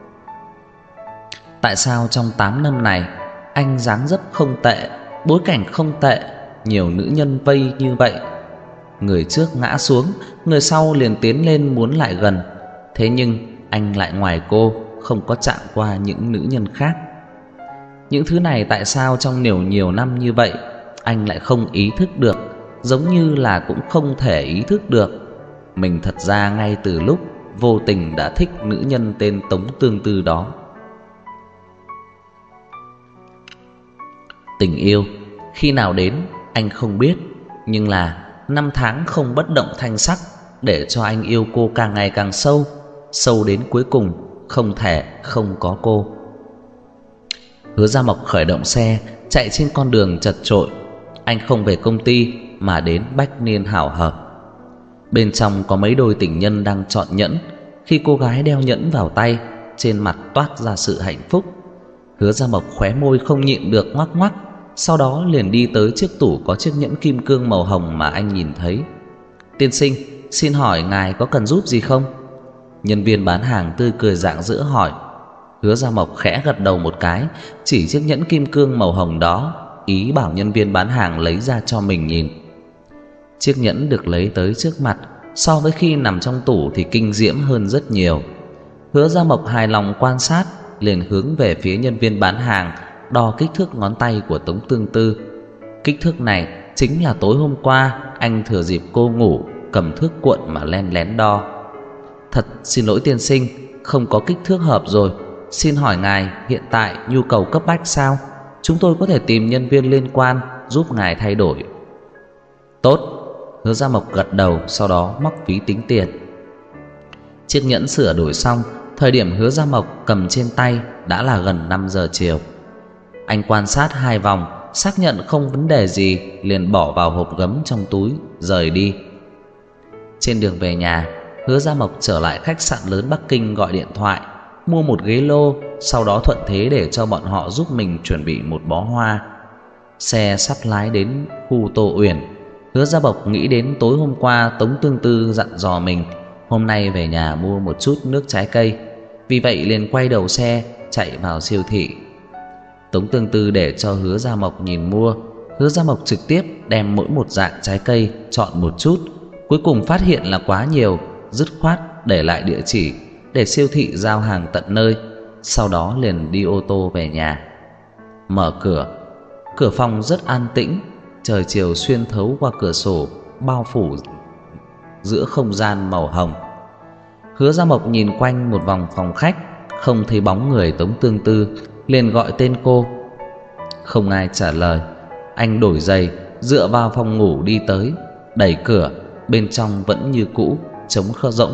Speaker 1: Tại sao trong 8 năm này anh dáng dấp không tệ, bối cảnh không tệ, nhiều nữ nhân vây như vậy? Người trước ngã xuống, người sau liền tiến lên muốn lại gần. Thế nhưng anh lại ngoài cô không có chạm qua những nữ nhân khác. Những thứ này tại sao trong nhiều năm như vậy anh lại không ý thức được, giống như là cũng không thể ý thức được. Mình thật ra ngay từ lúc vô tình đã thích nữ nhân tên Tống Tương Tư đó. Tình yêu khi nào đến anh không biết, nhưng là 5 tháng không bất động thanh sắc để cho anh yêu cô càng ngày càng sâu, sâu đến cuối cùng không thể không có cô. Hứa Gia Mộc khởi động xe chạy trên con đường chật chội. Anh không về công ty mà đến Bách Niên Hảo Hợp. Bên trong có mấy đôi tình nhân đang chọn nhẫn. Khi cô gái đeo nhẫn vào tay, trên mặt toát ra sự hạnh phúc. Hứa Gia Mộc khóe môi không nhịn được ngoắc ngoắc, sau đó liền đi tới chiếc tủ có chiếc nhẫn kim cương màu hồng mà anh nhìn thấy. Tiên sinh, xin hỏi ngài có cần giúp gì không? Nhân viên bán hàng tươi cười rạng rỡ hỏi. Hứa Gia Mộc khẽ gật đầu một cái, chỉ chiếc nhẫn kim cương màu hồng đó, ý bảo nhân viên bán hàng lấy ra cho mình nhìn. Chiếc nhẫn được lấy tới trước mặt, so với khi nằm trong tủ thì kinh diễm hơn rất nhiều. Hứa Gia Mộc hài lòng quan sát, liền hướng về phía nhân viên bán hàng đo kích thước ngón tay của Tống Tương Tư. Kích thước này chính là tối hôm qua anh thừa dịp cô ngủ cầm thước cuộn mà len lén đo. Thật xin lỗi tiên sinh, không có kích thước hợp rồi. Xin hỏi ngài hiện tại nhu cầu cấp bách sao? Chúng tôi có thể tìm nhân viên liên quan giúp ngài thay đổi. Tốt. Hứa Gia Mộc gật đầu, sau đó móc ví tính tiền. Chiếc nhẫn sửa đổi xong, thời điểm Hứa Gia Mộc cầm trên tay đã là gần 5 giờ chiều. Anh quan sát 2 vòng, xác nhận không vấn đề gì, liền bỏ vào hộp gấm trong túi rời đi. Trên đường về nhà, Hứa Gia Mộc trở lại khách sạn lớn Bắc Kinh gọi điện thoại mua một ghế lô, sau đó thuận thế để cho bọn họ giúp mình chuẩn bị một bó hoa. Xe sắp lái đến khu Tô Uyển. Hứa Gia Mộc nghĩ đến tối hôm qua Tống Tương Tư dặn dò mình hôm nay về nhà mua một chút nước trái cây, vì vậy liền quay đầu xe chạy vào siêu thị. Tống Tương Tư để cho Hứa Gia Mộc nhìn mua. Hứa Gia Mộc trực tiếp đem mỗi một dạng trái cây chọn một chút, cuối cùng phát hiện là quá nhiều, dứt khoát để lại địa chỉ để siêu thị giao hàng tận nơi, sau đó liền đi ô tô về nhà. Mở cửa, cửa phòng rất an tĩnh, trời chiều xuyên thấu qua cửa sổ bao phủ giữa không gian màu hồng. Hứa Gia Mộc nhìn quanh một vòng phòng khách, không thấy bóng người Tống Tương Tư, liền gọi tên cô. Không ai trả lời. Anh đổi giày, dựa vào phòng ngủ đi tới, đẩy cửa, bên trong vẫn như cũ, trống rỗng.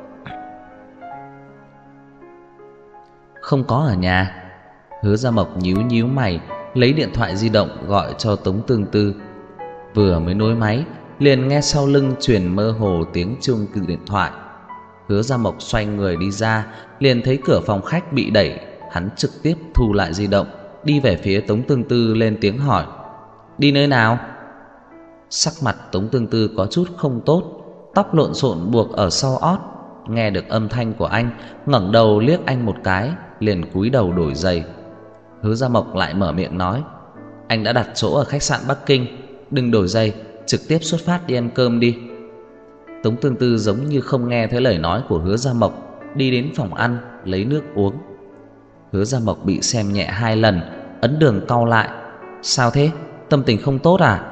Speaker 1: Không có ở nhà. Hứa Gia Mộc nhíu nhíu mày, lấy điện thoại di động gọi cho Tống Tương Tư. Vừa mới nối máy, liền nghe sau lưng truyền mơ hồ tiếng chuông từ điện thoại. Hứa Gia Mộc xoay người đi ra, liền thấy cửa phòng khách bị đẩy. Hắn trực tiếp thu lại di động, đi về phía Tống Tương Tư lên tiếng hỏi: Đi nơi nào? Sắc mặt Tống Tương Tư có chút không tốt, tóc lộn xộn buộc ở sau ót. Nghe được âm thanh của anh, ngẩng đầu liếc anh một cái, liền cúi đầu đổi giày. Hứa Gia Mộc lại mở miệng nói: Anh đã đặt chỗ ở khách sạn Bắc Kinh, đừng đổi giày, trực tiếp xuất phát đi ăn cơm đi. Tống Tương Tư giống như không nghe thấy lời nói của Hứa Gia Mộc, đi đến phòng ăn lấy nước uống. Hứa Gia Mộc bị xem nhẹ 2 lần, ấn đường cau lại. Sao thế? Tâm tình không tốt à?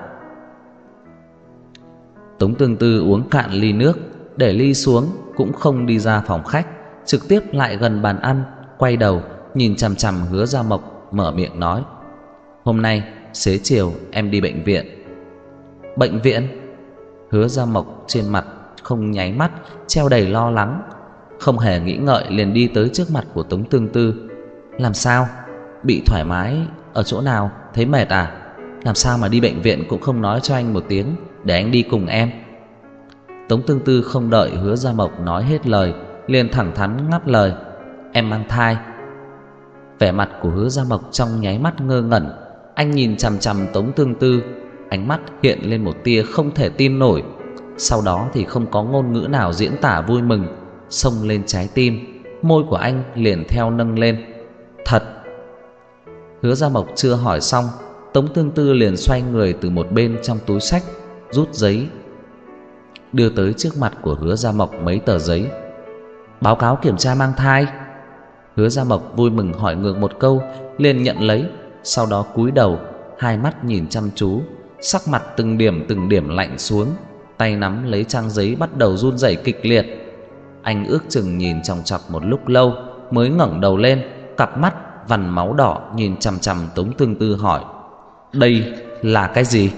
Speaker 1: Tống Tương Tư uống cạn ly nước, để ly xuống, cũng không đi ra phòng khách, trực tiếp lại gần bàn ăn, quay đầu nhìn chằm chằm Hứa Gia Mộc, mở miệng nói: Hôm nay xế chiều em đi bệnh viện. Bệnh viện? Hứa Gia Mộc trên mặt không nháy mắt treo đầy lo lắng, không hề nghĩ ngợi liền đi tới trước mặt của Tống Tương Tư. Làm sao? Bị thoải mái ở chỗ nào? Thấy mệt à? Làm sao mà đi bệnh viện cũng không nói cho anh một tiếng để anh đi cùng em? Tống Tương Tư không đợi Hứa Gia Mộc nói hết lời, liền thẳng thắn ngắt lời: Em mang thai. Vẻ mặt của Hứa Gia Mộc trong nháy mắt ngơ ngẩn. Anh nhìn chằm chằm Tống Tương Tư, ánh mắt hiện lên một tia không thể tin nổi. Sau đó thì không có ngôn ngữ nào diễn tả vui mừng xông lên trái tim, môi của anh liền theo nâng lên. Thật? Hứa Gia Mộc chưa hỏi xong, Tống Tương Tư liền xoay người từ một bên trong túi xách rút giấy, đưa tới trước mặt của Hứa Gia Mộc mấy tờ giấy. Báo cáo kiểm tra mang thai. Hứa Gia Mộc vui mừng hỏi ngược một câu, liền nhận lấy, sau đó cúi đầu, hai mắt nhìn chăm chú, sắc mặt từng điểm lạnh xuống, tay nắm lấy trang giấy bắt đầu run rẩy kịch liệt. Anh ước chừng nhìn chòng chọc một lúc lâu mới ngẩng đầu lên, cặp mắt vằn máu đỏ nhìn chằm chằm Tống Tương Tư hỏi: Đây là cái gì?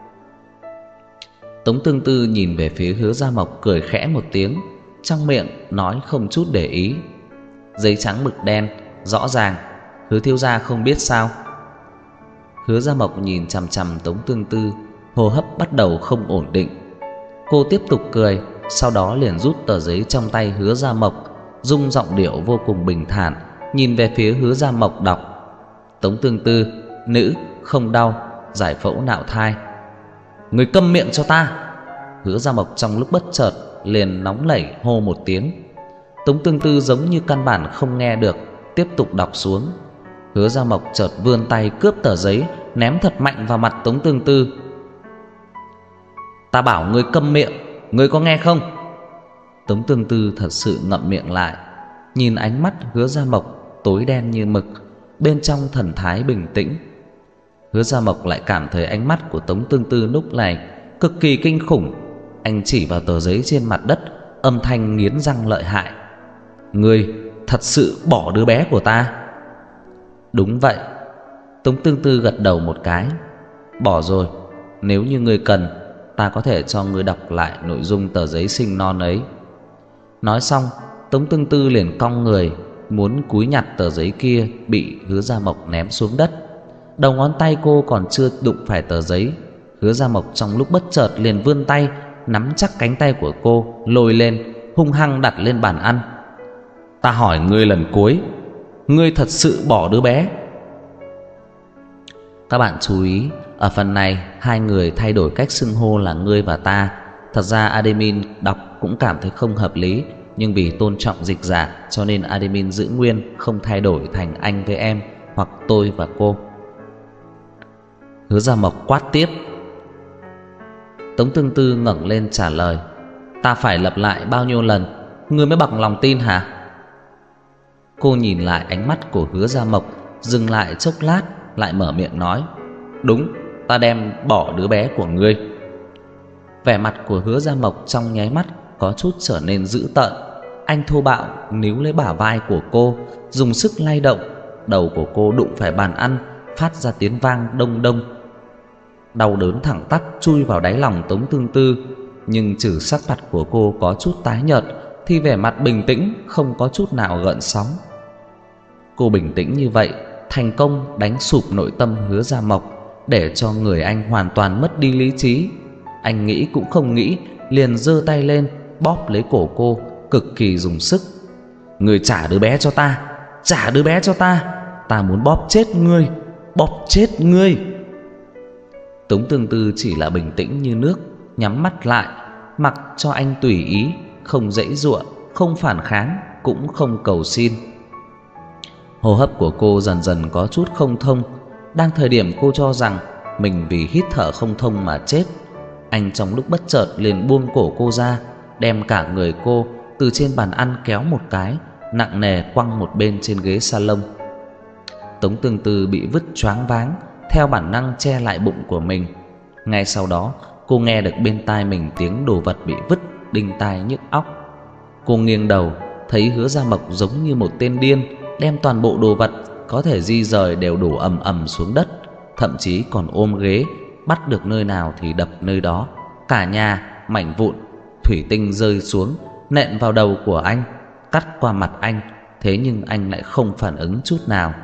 Speaker 1: Tống Tương Tư nhìn về phía Hứa Gia Mộc, cười khẽ một tiếng, trong miệng nói không chút để ý: Giấy trắng mực đen, rõ ràng, Hứa thiếu gia không biết sao? Hứa Gia Mộc nhìn chằm chằm Tống Tương Tư, hô hấp bắt đầu không ổn định. Cô tiếp tục cười, sau đó liền rút tờ giấy trong tay Hứa Gia Mộc, dùng giọng điệu vô cùng bình thản nhìn về phía Hứa Gia Mộc đọc: Tống Tương Tư, nữ, không đau, giải phẫu nạo thai. Người câm miệng cho ta! Hứa Gia Mộc trong lúc bất chợt liền nóng nảy hô một tiếng. Tống Tương Tư giống như căn bản không nghe được, tiếp tục đọc xuống. Hứa Gia Mộc chợt vươn tay cướp tờ giấy, ném thật mạnh vào mặt Tống Tương Tư. Ta bảo ngươi câm miệng, ngươi có nghe không? Tống Tương Tư thật sự ngậm miệng lại. nhìn ánh mắt Hứa Gia Mộc tối đen như mực, bên trong thần thái bình tĩnh. Hứa Gia Mộc lại cảm thấy ánh mắt của Tống Tương Tư lúc này cực kỳ kinh khủng. Anh chỉ vào tờ giấy trên mặt đất, âm thanh nghiến răng lợi hại: "Ngươi thật sự bỏ đứa bé của ta?" "Đúng vậy." Tống Tương Tư gật đầu một cái: "Bỏ rồi. Nếu như ngươi cần, ta có thể cho ngươi đọc lại nội dung tờ giấy sinh non ấy." Nói xong, Tống Tương Tư liền cong người, muốn cúi nhặt tờ giấy kia, bị Hứa Gia Mộc ném xuống đất. Đầu ngón tay cô còn chưa đụng phải tờ giấy, Hứa Gia Mộc trong lúc bất chợt liền vươn tay nắm chắc cánh tay của cô, lôi lên, hung hăng đặt lên bàn ăn. "Ta hỏi ngươi lần cuối, ngươi thật sự bỏ đứa bé?" Các bạn chú ý, ở phần này hai người thay đổi cách xưng hô là ngươi và ta. Thật ra admin đọc cũng cảm thấy không hợp lý, nhưng vì tôn trọng dịch giả cho nên admin giữ nguyên, không thay đổi thành anh với em hoặc tôi và cô. Hứa Gia Mộc quát tiếp. Tống Tương Tư ngẩng lên trả lời: "Ta phải lặp lại bao nhiêu lần ngươi mới bằng lòng tin hả?" Cô nhìn lại ánh mắt của Hứa Gia Mộc, dừng lại chốc lát, lại mở miệng nói: "Đúng, ta đem bỏ đứa bé của ngươi." Vẻ mặt của Hứa Gia Mộc trong nháy mắt có chút trở nên dữ tợn. Anh thô bạo níu lấy bả vai của cô, dùng sức lay động. Đầu của cô đụng phải bàn ăn, phát ra tiếng vang đông đông. Đau đớn thẳng tắp chui vào đáy lòng Tống Tương Tư, nhưng trừ sắc mặt của cô có chút tái nhợt thì vẻ mặt bình tĩnh không có chút nào gợn sóng. Cô bình tĩnh như vậy thành công đánh sụp nội tâm Hứa Gia Mộc, để cho người anh hoàn toàn mất đi lý trí. Anh nghĩ cũng không nghĩ, liền giơ tay lên bóp lấy cổ cô, cực kỳ dùng sức. "Ngươi trả đứa bé cho ta, trả đứa bé cho ta, ta muốn bóp chết ngươi, bóp chết ngươi." Tống Tương Tư chỉ là bình tĩnh như nước, nhắm mắt lại, mặc cho anh tùy ý, không giãy giụa, không phản kháng, cũng không cầu xin. Hô hấp của cô dần dần có chút không thông. Đang thời điểm cô cho rằng mình vì hít thở không thông mà chết, anh trong lúc bất chợt liền buông cổ cô ra, đem cả người cô từ trên bàn ăn kéo một cái, nặng nề quăng một bên trên ghế salon. Tống Tương Tư bị vứt choáng váng, theo bản năng che lại bụng của mình. Ngay sau đó cô nghe được bên tai mình tiếng đồ vật bị vứt, đinh tai nhức óc. Cô nghiêng đầu, thấy Hứa Gia Mộc giống như một tên điên, đem toàn bộ đồ vật có thể di rời đều đổ ầm ầm xuống đất, thậm chí còn ôm ghế, bắt được nơi nào thì đập nơi đó. Cả nhà mảnh vụn thủy tinh rơi xuống, nện vào đầu của anh, cắt qua mặt anh, thế nhưng anh lại không phản ứng chút nào.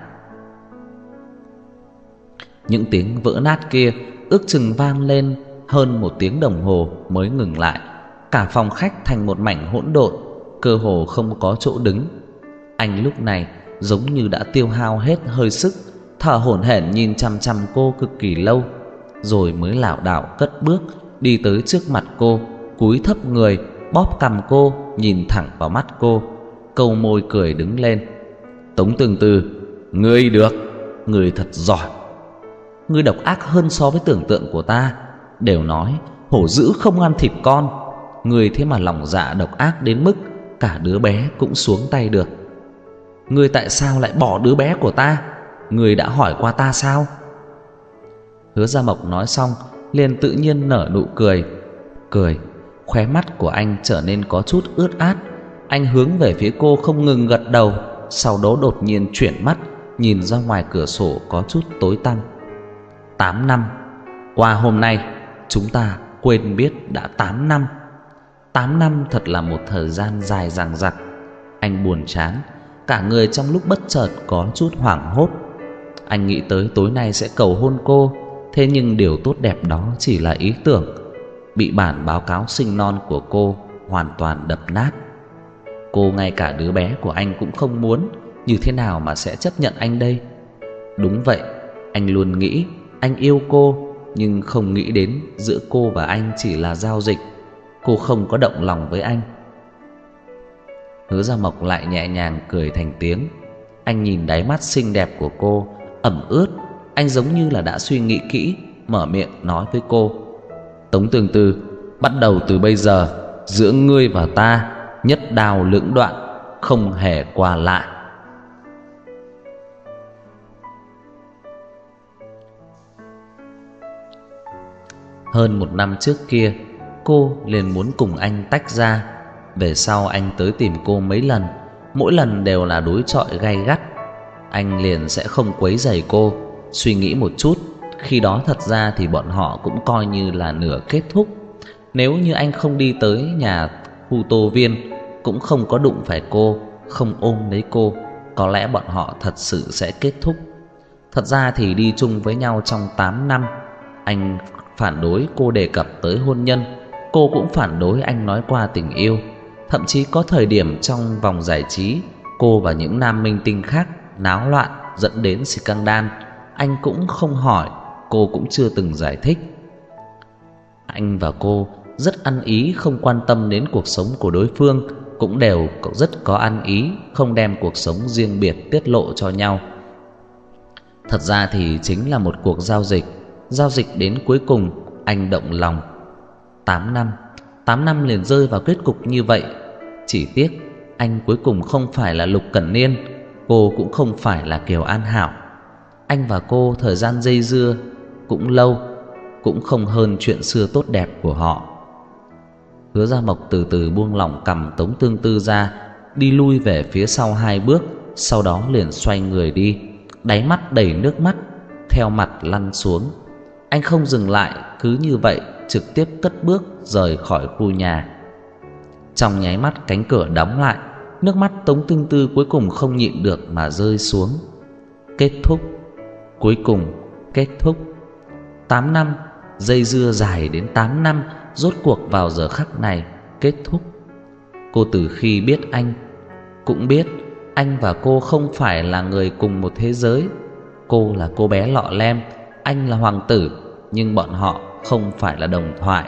Speaker 1: Những tiếng vỡ nát kia ước chừng vang lên hơn 1 tiếng đồng hồ mới ngừng lại. Cả phòng khách thành một mảnh hỗn độn, cơ hồ không có chỗ đứng. Anh lúc này giống như đã tiêu hao hết hơi sức, thở hổn hển nhìn chằm chằm cô cực kỳ lâu, rồi mới lảo đảo cất bước đi tới trước mặt cô, cúi thấp người, bóp cằm cô, nhìn thẳng vào mắt cô, câu môi cười đứng lên. "Tống Tương Tư, ngươi được, ngươi thật giỏi. Ngươi độc ác hơn so với tưởng tượng của ta. Đều nói hổ dữ không ăn thịt con, ngươi thế mà lòng dạ độc ác đến mức cả đứa bé cũng xuống tay được. Ngươi tại sao lại bỏ đứa bé của ta? Ngươi đã hỏi qua ta sao?" Hứa Gia Mộc nói xong liền tự nhiên nở nụ cười. Khóe mắt của anh trở nên có chút ướt át. Anh hướng về phía cô không ngừng gật đầu, sau đó đột nhiên chuyển mắt nhìn ra ngoài cửa sổ có chút tối tăm. 8 năm qua hôm nay, chúng ta quên biết đã 8 năm. 8 năm thật là một thời gian dài dằng dặc. Anh buồn chán, cả người trong lúc bất chợt có chút hoảng hốt. Anh nghĩ tới tối nay sẽ cầu hôn cô, thế nhưng điều tốt đẹp đó chỉ là ý tưởng, bị bản báo cáo sinh non của cô hoàn toàn đập nát. Cô ngay cả đứa bé của anh cũng không muốn, như thế nào mà sẽ chấp nhận anh đây? Đúng vậy, anh luôn nghĩ anh yêu cô, nhưng không nghĩ đến giữa cô và anh chỉ là giao dịch. Cô không có động lòng với anh. Hứa Gia Mộc lại nhẹ nhàng cười thành tiếng. Anh nhìn đáy mắt xinh đẹp của cô ẩm ướt. Anh giống như là đã suy nghĩ kỹ, mở miệng nói với cô: "Tống Tương Tư, bắt đầu từ bây giờ, giữa ngươi và ta nhất đao lưỡng đoạn. không hề qua lại. Hơn 1 năm trước kia, cô liền muốn cùng anh tách ra. Về sau anh tới tìm cô mấy lần, mỗi lần đều là đối chọi gay gắt. Anh liền sẽ không quấy rầy cô, suy nghĩ một chút. Khi đó thật ra thì bọn họ cũng coi như là nửa kết thúc. Nếu như anh không đi tới nhà Hu Tô Viên, cũng không có đụng phải cô, không ôm lấy cô, có lẽ bọn họ thật sự sẽ kết thúc. Thật ra thì đi chung với nhau trong 8 năm, anh phản đối cô đề cập tới hôn nhân, cô cũng phản đối anh nói qua tình yêu. Thậm chí có thời điểm trong vòng giải trí, cô và những nam minh tinh khác náo loạn dẫn đến scandal, anh cũng không hỏi, cô cũng chưa từng giải thích. Anh và cô rất ăn ý, không quan tâm đến cuộc sống của đối phương, cũng đều rất có ăn ý, không đem cuộc sống riêng biệt tiết lộ cho nhau. Thật ra thì chính là một cuộc giao dịch đến cuối cùng anh động lòng. 8 năm liền rơi vào kết cục như vậy. Chỉ tiếc anh cuối cùng không phải là Lục Cẩn Niên, cô cũng không phải là Kiều An Hảo. Anh và cô thời gian dây dưa cũng lâu, cũng không hơn chuyện xưa tốt đẹp của họ. Hứa Gia Mộc từ từ buông lỏng cầm Tống Tương Tư ra, đi lui về phía sau 2 bước, sau đó liền xoay người đi, đáy mắt đầy nước mắt theo mặt lăn xuống. Anh không dừng lại, cứ như vậy trực tiếp cất bước rời khỏi khu nhà. Trong nháy mắt cánh cửa đóng lại, nước mắt Tống Tương Tư cuối cùng không nhịn được mà rơi xuống. Kết thúc, cuối cùng kết thúc. 8 năm, dây dưa dài đến 8 năm, rốt cuộc vào giờ khắc này kết thúc. Cô từ khi biết anh, cũng biết anh và cô không phải là người cùng một thế giới. Cô là cô bé lọ lem, anh là hoàng tử, nhưng bọn họ không phải là đồng thoại.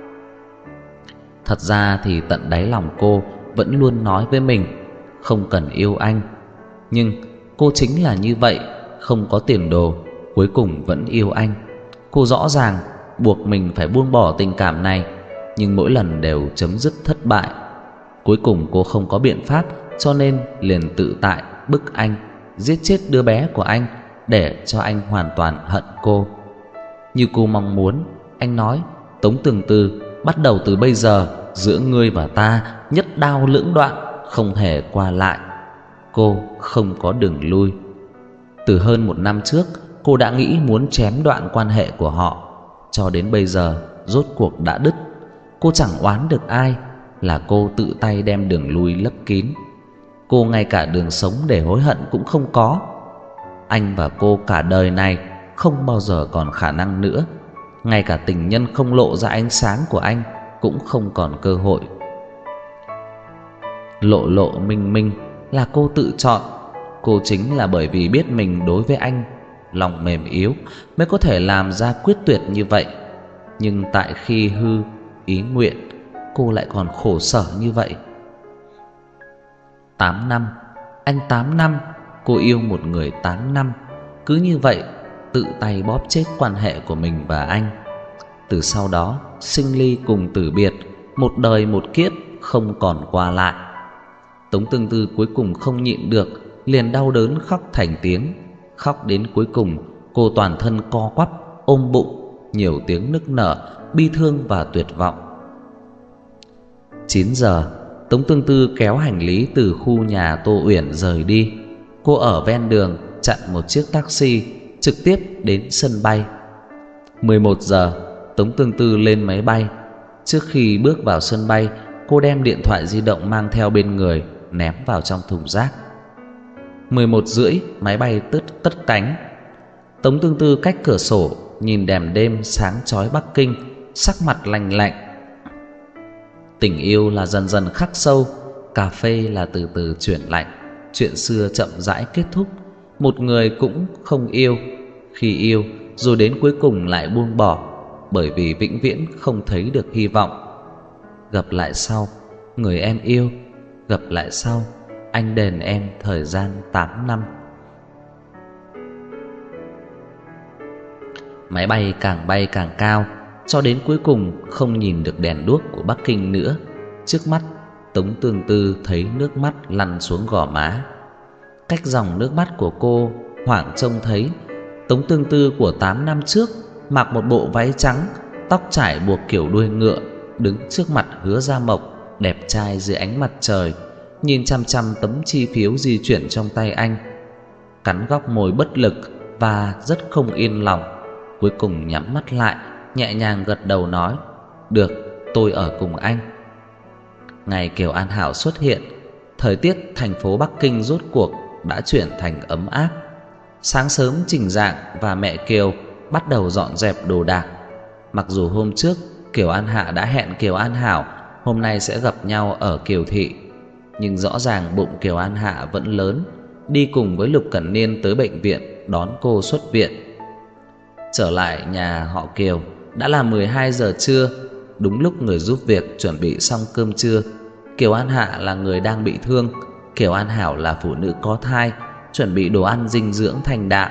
Speaker 1: Thật ra thì tận đáy lòng cô vẫn luôn nói với mình không cần yêu anh. Nhưng cô chính là như vậy, không có tiền đồ, cuối cùng vẫn yêu anh. Cô rõ ràng buộc mình phải buông bỏ tình cảm này, nhưng mỗi lần đều chấm dứt thất bại. Cuối cùng cô không có biện pháp, cho nên liền tự tại bức anh, giết chết đứa bé của anh, để cho anh hoàn toàn hận cô. Như cô mong muốn, anh nói: Tống Tương Tư, bắt đầu từ bây giờ, giữa ngươi và ta nhất đao lưỡng đoạn, không hề qua lại. Cô không có đường lui. Từ hơn 1 năm trước, cô đã nghĩ muốn chém đoạn quan hệ của họ. Cho đến bây giờ, rốt cuộc đã đứt. Cô chẳng oán được ai, là cô tự tay đem đường lui lấp kín. Cô ngay cả đường sống để hối hận cũng không có. Anh và cô cả đời này không bao giờ còn khả năng nữa. Ngay cả tình nhân không lộ ra ánh sáng của anh cũng không còn cơ hội. Lộ lộ minh minh là cô tự chọn. Cô chính là bởi vì biết mình đối với anh lòng mềm yếu mới có thể làm ra quyết tuyệt như vậy. Nhưng tại khi hư ý nguyện, cô lại còn khổ sở như vậy. 8 năm, anh 8 năm, cô yêu một người 8 năm. Cứ như vậy tự tay bóp chết quan hệ của mình và anh. Từ sau đó sinh ly cùng tử biệt, một đời một kiếp không còn qua lại. Tống Tương Tư cuối cùng không nhịn được, liền đau đớn khóc thành tiếng. Khóc đến cuối cùng, cô toàn thân co quắp, ôm bụng, nhiều tiếng nức nở, bi thương và tuyệt vọng. 9 giờ, Tống Tương Tư kéo hành lý từ khu nhà Tô Uyển rời đi. Cô ở ven đường chặn một chiếc taxi trực tiếp đến sân bay. 11 giờ, Tống Tương Tư lên máy bay. Trước khi bước vào sân bay, cô đem điện thoại di động mang theo bên người ném vào trong thùng rác. 11 rưỡi, máy bay cất cánh. Tống Tương Tư cách cửa sổ nhìn đèn đêm sáng chói Bắc Kinh, sắc mặt lạnh lạnh. Tình yêu là dần dần khắc sâu, cà phê là từ từ chuyển lạnh, chuyện xưa chậm rãi kết thúc. Một người cũng không yêu, khi yêu rồi đến cuối cùng lại buông bỏ, bởi vì vĩnh viễn không thấy được hy vọng. Gặp lại sau, người em yêu, gặp lại sau, anh đền em thời gian 8 năm. Máy bay càng cao, cho đến cuối cùng không nhìn được đèn đuốc của Bắc Kinh nữa. Trước mắt Tống Tương Tư thấy nước mắt lăn xuống gò má. Cách dòng nước mắt của cô, Hoảng trông thấy Tống Tương Tư của 8 năm trước, mặc một bộ váy trắng, tóc trải buộc kiểu đuôi ngựa, đứng trước mặt Hứa Gia Mộc, đẹp trai dưới ánh mặt trời, nhìn chăm chăm tấm chi phiếu di chuyển trong tay anh. Cắn góc môi bất lực và rất không yên lòng, cuối cùng nhắm mắt lại, nhẹ nhàng gật đầu nói: "Được, tôi ở cùng anh." Ngày Kiều An Hảo xuất hiện, thời tiết thành phố Bắc Kinh rốt cuộc đã chuyển thành ấm áp. Sáng sớm Trình Dạng và mẹ Kiều bắt đầu dọn dẹp đồ đạc. Mặc dù hôm trước Kiều An Hạ đã hẹn Kiều An Hảo hôm nay sẽ gặp nhau ở Kiều thị, nhưng rõ ràng bụng Kiều An Hạ vẫn lớn, đi cùng với Lục Cẩn Niên tới bệnh viện đón cô xuất viện. Trở lại nhà họ Kiều đã là 12 giờ trưa, đúng lúc người giúp việc chuẩn bị xong cơm trưa. Kiều An Hạ là người đang bị thương, Kiều An Hảo là phụ nữ có thai, chuẩn bị đồ ăn dinh dưỡng thanh đạm.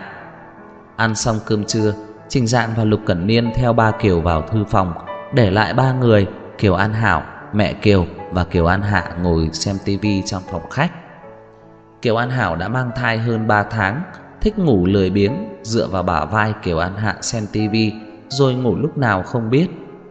Speaker 1: Ăn xong cơm trưa, Trình Dạng và Lục Cẩn Niên theo ba Kiều vào thư phòng, để lại ba người, Kiều An Hảo, mẹ Kiều và Kiều An Hạ ngồi xem tivi trong phòng khách. Kiều An Hảo đã mang thai hơn 3 tháng, thích ngủ lười biếng, dựa vào bả vai Kiều An Hạ xem tivi, rồi ngủ lúc nào không biết.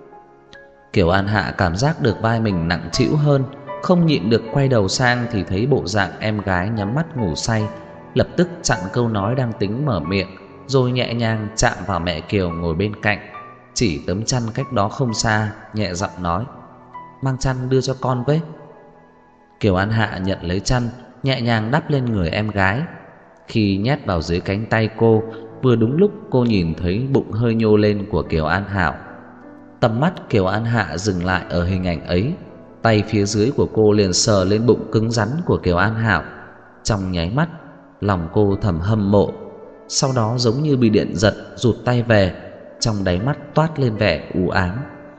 Speaker 1: Kiều An Hạ cảm giác được vai mình nặng trĩu hơn, không nhịn được quay đầu sang thì thấy bộ dạng em gái nhắm mắt ngủ say, lập tức chặn câu nói đang tính mở miệng, rồi nhẹ nhàng chạm vào mẹ Kiều ngồi bên cạnh, chỉ tấm chăn cách đó không xa, nhẹ giọng nói: "Mang chăn đưa cho con với." Kiều An Hạ nhận lấy chăn, nhẹ nhàng đắp lên người em gái. Khi nhét vào dưới cánh tay cô, vừa đúng lúc cô nhìn thấy bụng hơi nhô lên của Kiều An Hảo. Tầm mắt Kiều An Hạ dừng lại ở hình ảnh ấy, tay phía dưới của cô liền sờ lên bụng cứng rắn của Kiều An Hảo. Trong nháy mắt, lòng cô thầm hâm mộ, sau đó giống như bị điện giật rụt tay về, trong đáy mắt toát lên vẻ u ám.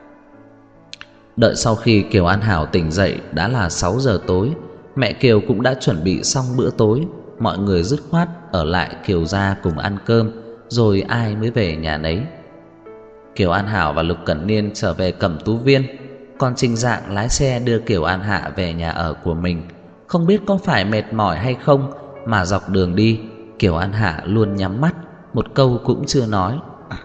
Speaker 1: Đợi sau khi Kiều An Hảo tỉnh dậy đã là 6 giờ tối, mẹ Kiều cũng đã chuẩn bị xong bữa tối. Mọi người dứt khoát ở lại Kiều gia cùng ăn cơm, rồi ai mới về nhà nấy. Kiều An Hảo và Lục Cẩn Niên trở về Cẩm Tú Viên, còn Trình Dạng lái xe đưa Kiều An Hạ về nhà ở của mình. Không biết có phải mệt mỏi hay không mà dọc đường đi, Kiều An Hạ luôn nhắm mắt, một câu cũng chưa nói.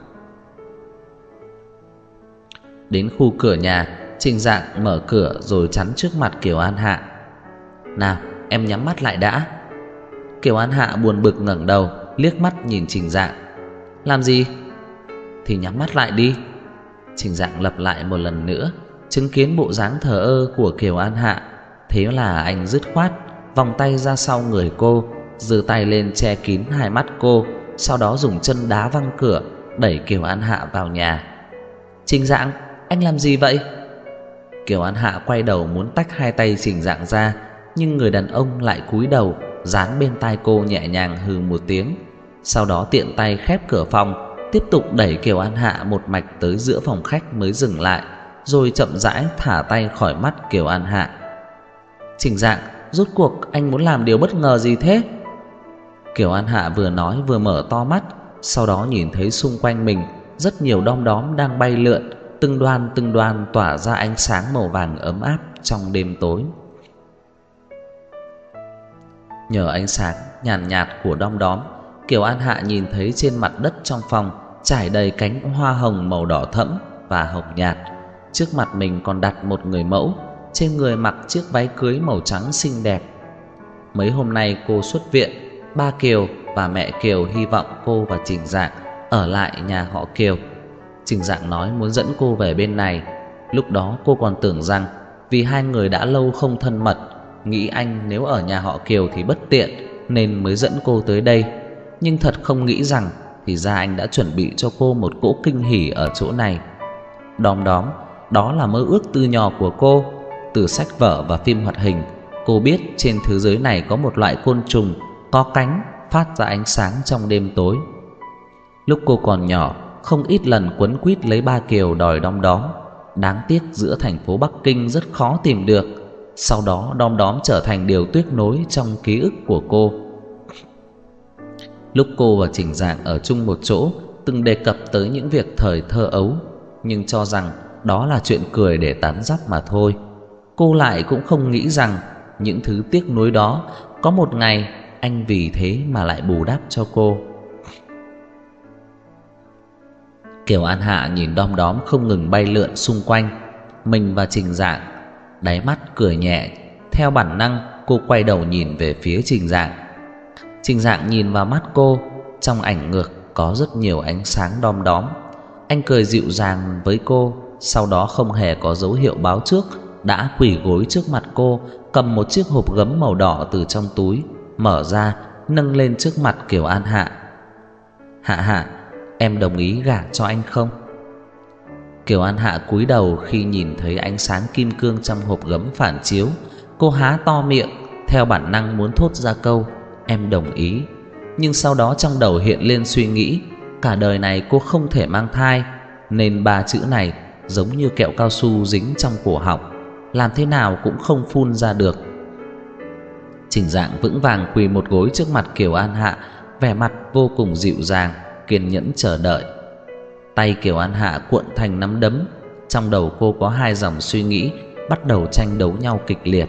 Speaker 1: Đến khu cửa nhà, Trình Dạng mở cửa rồi chắn trước mặt Kiều An Hạ. "Nào, em nhắm mắt lại đã." Kiều An Hạ buồn bực ngẩng đầu, liếc mắt nhìn Trình Dạng. "Làm gì?" "Thì nhắm mắt lại đi." Trình Dạng lặp lại một lần nữa. Chứng kiến bộ dáng thờ ơ của Kiều An Hạ, thế là anh dứt khoát vòng tay ra sau người cô, giơ tay lên che kín hai mắt cô, sau đó dùng chân đá văng cửa, đẩy Kiều An Hạ vào nhà. "Trình Dạng, anh làm gì vậy?" Kiều An Hạ quay đầu muốn tách hai tay Trình Dạng ra, nhưng người đàn ông lại cúi đầu dán bên tai cô, nhẹ nhàng hừ một tiếng, sau đó tiện tay khép cửa phòng, tiếp tục đẩy Kiều An Hạ một mạch tới giữa phòng khách mới dừng lại, rồi chậm rãi thả tay khỏi mắt Kiều An Hạ. "Trình Dạng, rốt cuộc anh muốn làm điều bất ngờ gì thế?" Kiều An Hạ vừa nói vừa mở to mắt, sau đó nhìn thấy xung quanh mình rất nhiều đom đóm đang bay lượn, từng đoàn tỏa ra ánh sáng màu vàng ấm áp trong đêm tối. Nhờ ánh sáng nhàn nhạt của đom đóm, Kiều An Hạ nhìn thấy trên mặt đất trong phòng trải đầy cánh hoa hồng màu đỏ thẫm và hồng nhạt. Trước mặt mình còn đặt một người mẫu, trên người mặc chiếc váy cưới màu trắng xinh đẹp. Mấy hôm nay cô xuất viện, ba Kiều và mẹ Kiều hy vọng cô và Trình Dạng ở lại nhà họ Kiều. Trình Dạng nói muốn dẫn cô về bên này. Lúc đó cô còn tưởng rằng vì hai người đã lâu không thân mật, nghĩ anh nếu ở nhà họ Kiều thì bất tiện nên mới dẫn cô tới đây. Nhưng thật không nghĩ rằng thì ra anh đã chuẩn bị cho cô một cỗ kinh hỉ ở chỗ này. Đom đóm, đó là mơ ước từ nhỏ của cô. Từ sách vở và phim hoạt hình, cô biết trên thế giới này có một loại côn trùng có cánh phát ra ánh sáng trong đêm tối. Lúc cô còn nhỏ, không ít lần quấn quýt lấy ba Kiều đòi đom đóm. Đáng tiếc giữa thành phố Bắc Kinh rất khó tìm được. Sau đó đom đóm trở thành điều tiếc nối trong ký ức của cô. Lúc cô và Trình Dạng ở chung một chỗ, từng đề cập tới những việc thời thơ ấu, nhưng cho rằng đó là chuyện cười để tán dóc mà thôi. cô lại cũng không nghĩ rằng những thứ tiếc nuối đó có một ngày anh vì thế mà lại bù đắp cho cô. Kiều An Hạ nhìn đom đóm không ngừng bay lượn xung quanh mình và Trình Dạng, đáy mắt cười nhẹ. Theo bản năng cô quay đầu nhìn về phía Trình Dạng. Trình Dạng nhìn vào mắt cô, trong ảnh ngược có rất nhiều ánh sáng đom đóm. Anh cười dịu dàng với cô, sau đó không hề có dấu hiệu báo trước đã quỳ gối trước mặt cô, cầm một chiếc hộp gấm màu đỏ từ trong túi, mở ra, nâng lên trước mặt Kiều An Hạ. Hạ Hạ, em đồng ý gả cho anh không? Kiều An Hạ cúi đầu khi nhìn thấy ánh sáng kim cương trong hộp gấm phản chiếu. Cô há to miệng, theo bản năng muốn thốt ra câu em đồng ý. Nhưng sau đó trong đầu hiện lên suy nghĩ cả đời này cô không thể mang thai, nên ba chữ này giống như kẹo cao su dính trong cổ họng, làm thế nào cũng không phun ra được. Trình Dạng vững vàng quỳ một gối trước mặt Kiều An Hạ, vẻ mặt vô cùng dịu dàng, kiên nhẫn chờ đợi. Tay Kiều An Hạ cuộn thành nắm đấm, trong đầu cô có hai dòng suy nghĩ bắt đầu tranh đấu nhau kịch liệt.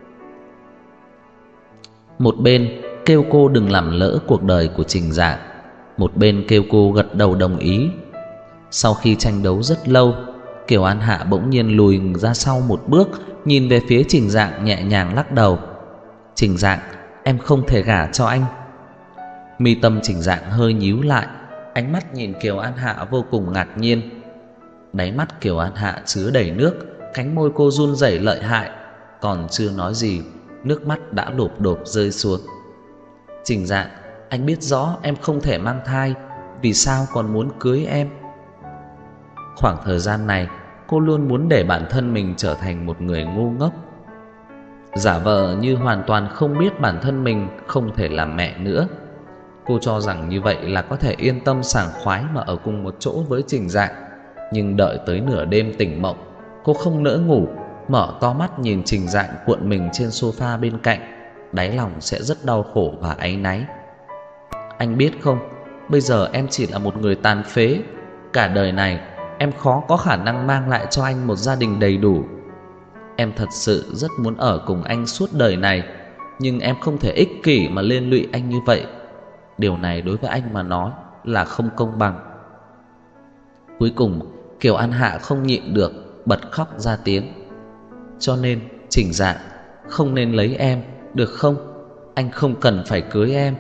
Speaker 1: Một bên kêu cô đừng làm lỡ cuộc đời của Trình Dạng, một bên kêu cô gật đầu đồng ý. Sau khi tranh đấu rất lâu, Kiều An Hạ bỗng nhiên lùi ra sau một bước, nhìn về phía Trình Dạng nhẹ nhàng lắc đầu. Trình Dạng, em không thể gả cho anh. Mi tâm Trình Dạng hơi nhíu lại, ánh mắt nhìn Kiều An Hạ vô cùng ngạc nhiên. Đáy mắt Kiều An Hạ chứa đầy nước, cánh môi cô run rẩy lợi hại, còn chưa nói gì, nước mắt đã lộp độp rơi xuống. Trình Dạng, anh biết rõ em không thể mang thai, vì sao còn muốn cưới em? Khoảng thời gian này cô luôn muốn để bản thân mình trở thành một người ngu ngốc, giả vờ như hoàn toàn không biết bản thân mình không thể làm mẹ nữa. Cô cho rằng như vậy là có thể yên tâm sảng khoái mà ở cùng một chỗ với Trình Dạng. Nhưng đợi tới nửa đêm tỉnh mộng, cô không nỡ ngủ, mở to mắt nhìn Trình Dạng cuộn mình trên sofa bên cạnh, đáy lòng sẽ rất đau khổ và áy náy. Anh biết không, bây giờ em chỉ là một người tàn phế. Cả đời này em khó có khả năng mang lại cho anh một gia đình đầy đủ. Em thật sự rất muốn ở cùng anh suốt đời này, nhưng em không thể ích kỷ mà liên lụy anh như vậy. Điều này đối với anh mà nói là không công bằng. Cuối cùng Kiều An Hạ không nhịn được, bật khóc ra tiếng. Cho nên Trình Dạng, không nên lấy em, được không? Anh không cần phải cưới em.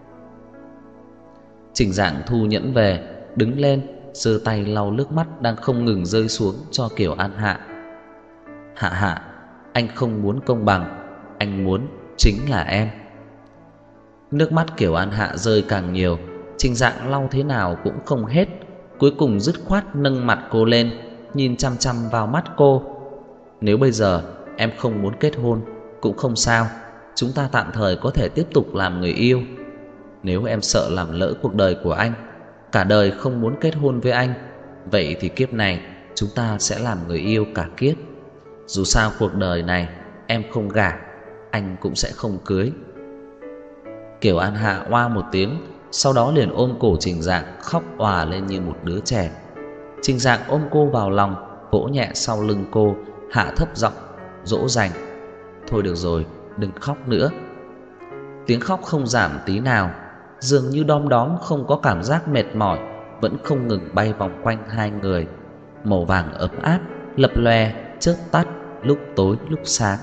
Speaker 1: Trình Dạng thu nhẫn về, đứng lên, giơ tay lau nước mắt đang không ngừng rơi xuống cho Kiều An Hạ. Hạ Hạ, anh không muốn công bằng, anh muốn chính là em. Nước mắt Kiều An Hạ rơi càng nhiều, Trình Dạng lau thế nào cũng không hết. Cuối cùng dứt khoát nâng mặt cô lên, nhìn chăm chăm vào mắt cô. Nếu bây giờ em không muốn kết hôn cũng không sao, chúng ta tạm thời có thể tiếp tục làm người yêu. Nếu em sợ làm lỡ cuộc đời của anh, cả đời không muốn kết hôn với anh, vậy thì kiếp này chúng ta sẽ làm người yêu cả kiếp. Dù sao cuộc đời này em không gả, anh cũng sẽ không cưới. Kiều An Hạ oa một tiếng, sau đó liền ôm cổ Trình Dạng khóc òa lên như một đứa trẻ. Trình Dạng ôm cô vào lòng, vỗ nhẹ sau lưng cô, hạ thấp giọng dỗ dành. Thôi được rồi, đừng khóc nữa. Tiếng khóc không giảm tí nào, dường như đom đóm không có cảm giác mệt mỏi, vẫn không ngừng bay vòng quanh hai người. Màu vàng ấm áp, lập lòe, chớp tắt, lúc tối lúc sáng.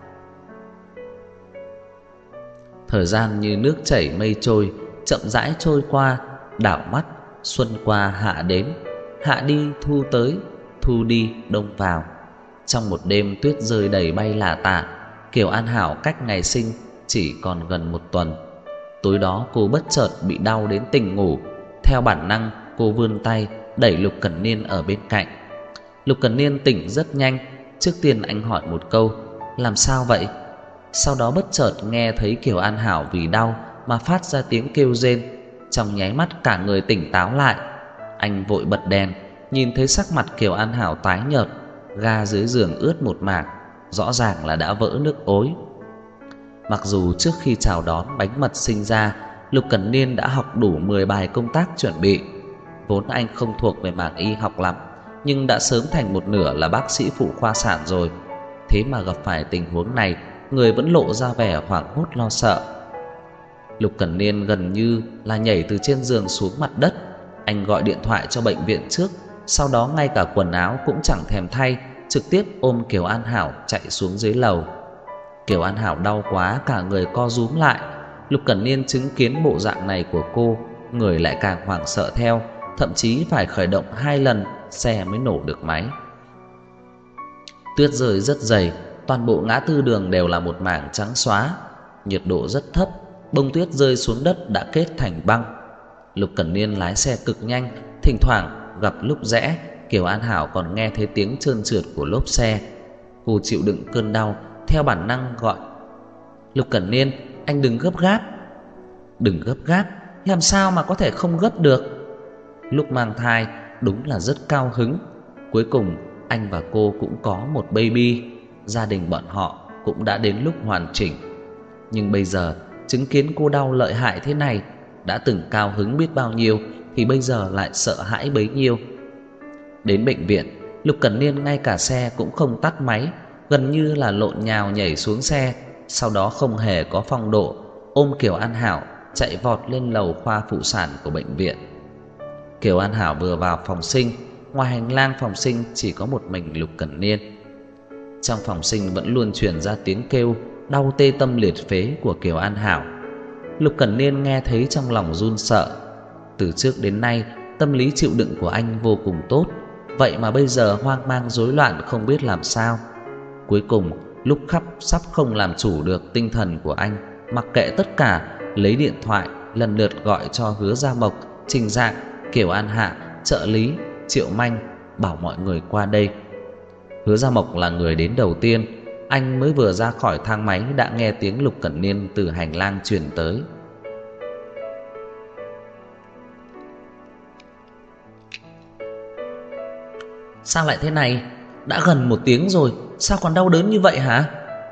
Speaker 1: Thời gian như nước chảy mây trôi, chậm rãi trôi qua, đảo mắt, xuân qua hạ đến, hạ đi thu tới, thu đi đông vào. Trong một đêm tuyết rơi đầy bay lả tả, Kiều An Hảo cách ngày sinh chỉ còn gần một tuần. Tối đó cô bất chợt bị đau đến tỉnh ngủ. Theo bản năng cô vươn tay đẩy Lục Cẩn Niên ở bên cạnh. Lục Cẩn Niên tỉnh rất nhanh. Trước tiên anh hỏi một câu, làm sao vậy? Sau đó bất chợt nghe thấy Kiều An Hảo vì đau mà phát ra tiếng kêu rên. Trong nháy mắt cả người tỉnh táo lại. Anh vội bật đèn, nhìn thấy sắc mặt Kiều An Hảo tái nhợt, ga dưới giường ướt một mảng, rõ ràng là đã vỡ nước ối. Mặc dù trước khi chào đón bánh mật sinh ra, Lục Cẩn Niên đã học đủ 10 bài công tác chuẩn bị. Vốn anh không thuộc về mảng y học lắm, nhưng đã sớm thành một nửa là bác sĩ phụ khoa sản rồi. thế mà gặp phải tình huống này, người vẫn lộ ra vẻ hoảng hốt lo sợ. Lục Cẩn Niên gần như là nhảy từ trên giường xuống mặt đất. Anh gọi điện thoại cho bệnh viện trước, sau đó ngay cả quần áo cũng chẳng thèm thay, trực tiếp ôm Kiều An Hảo chạy xuống dưới lầu. Kiều An Hảo đau quá, cả người co rúm lại. Lục Cẩn Niên chứng kiến bộ dạng này của cô, người lại càng hoảng sợ theo, thậm chí phải khởi động 2 lần xe mới nổ được máy. Tuyết rơi rất dày, toàn bộ ngã tư đường đều là một mảng trắng xóa. Nhiệt độ rất thấp, bông tuyết rơi xuống đất đã kết thành băng. Lục Cẩn Niên lái xe cực nhanh, thỉnh thoảng gặp lúc rẽ, Kiều An Hảo còn nghe thấy tiếng trơn trượt của lốp xe. Cô chịu đựng cơn đau, theo bản năng gọi: "Lục Cẩn Niên, anh đừng gấp gáp." "Đừng gấp gáp? Làm sao mà có thể không gấp được?" Lúc mang thai đúng là rất cao hứng. Cuối cùng anh và cô cũng có một baby, gia đình bọn họ cũng đã đến lúc hoàn chỉnh. Nhưng bây giờ chứng kiến cô đau lợi hại thế này, đã từng cao hứng biết bao nhiêu thì bây giờ lại sợ hãi bấy nhiêu. Đến bệnh viện, Lục Cẩn Niên ngay cả xe cũng không tắt máy, gần như là lộn nhào nhảy xuống xe, sau đó không hề có phong độ, ôm Kiều An Hảo chạy vọt lên lầu khoa phụ sản của bệnh viện. Kiều An Hảo vừa vào phòng sinh, ngoài hành lang phòng sinh chỉ có một mình Lục Cẩn Niên. Trong phòng sinh vẫn luôn truyền ra tiếng kêu đau tê tâm liệt phế của Kiều An Hảo. Lục Cẩn Niên nghe thấy trong lòng run sợ. Từ trước đến nay tâm lý chịu đựng của anh vô cùng tốt, vậy mà bây giờ hoang mang rối loạn không biết làm sao. Cuối cùng lúc sắp không làm chủ được tinh thần của anh, mặc kệ tất cả, lấy điện thoại lần lượt gọi cho Hứa Gia Mộc, Trình Dạng, Kiều An Hạ, trợ lý, Triệu Manh, bảo mọi người qua đây. Hứa Gia Mộc là người đến đầu tiên. Anh mới vừa ra khỏi thang máy đã nghe tiếng Lục Cẩn Niên từ hành lang truyền tới. "Sao lại thế này? Đã gần 1 tiếng rồi, sao còn đau đớn như vậy hả?"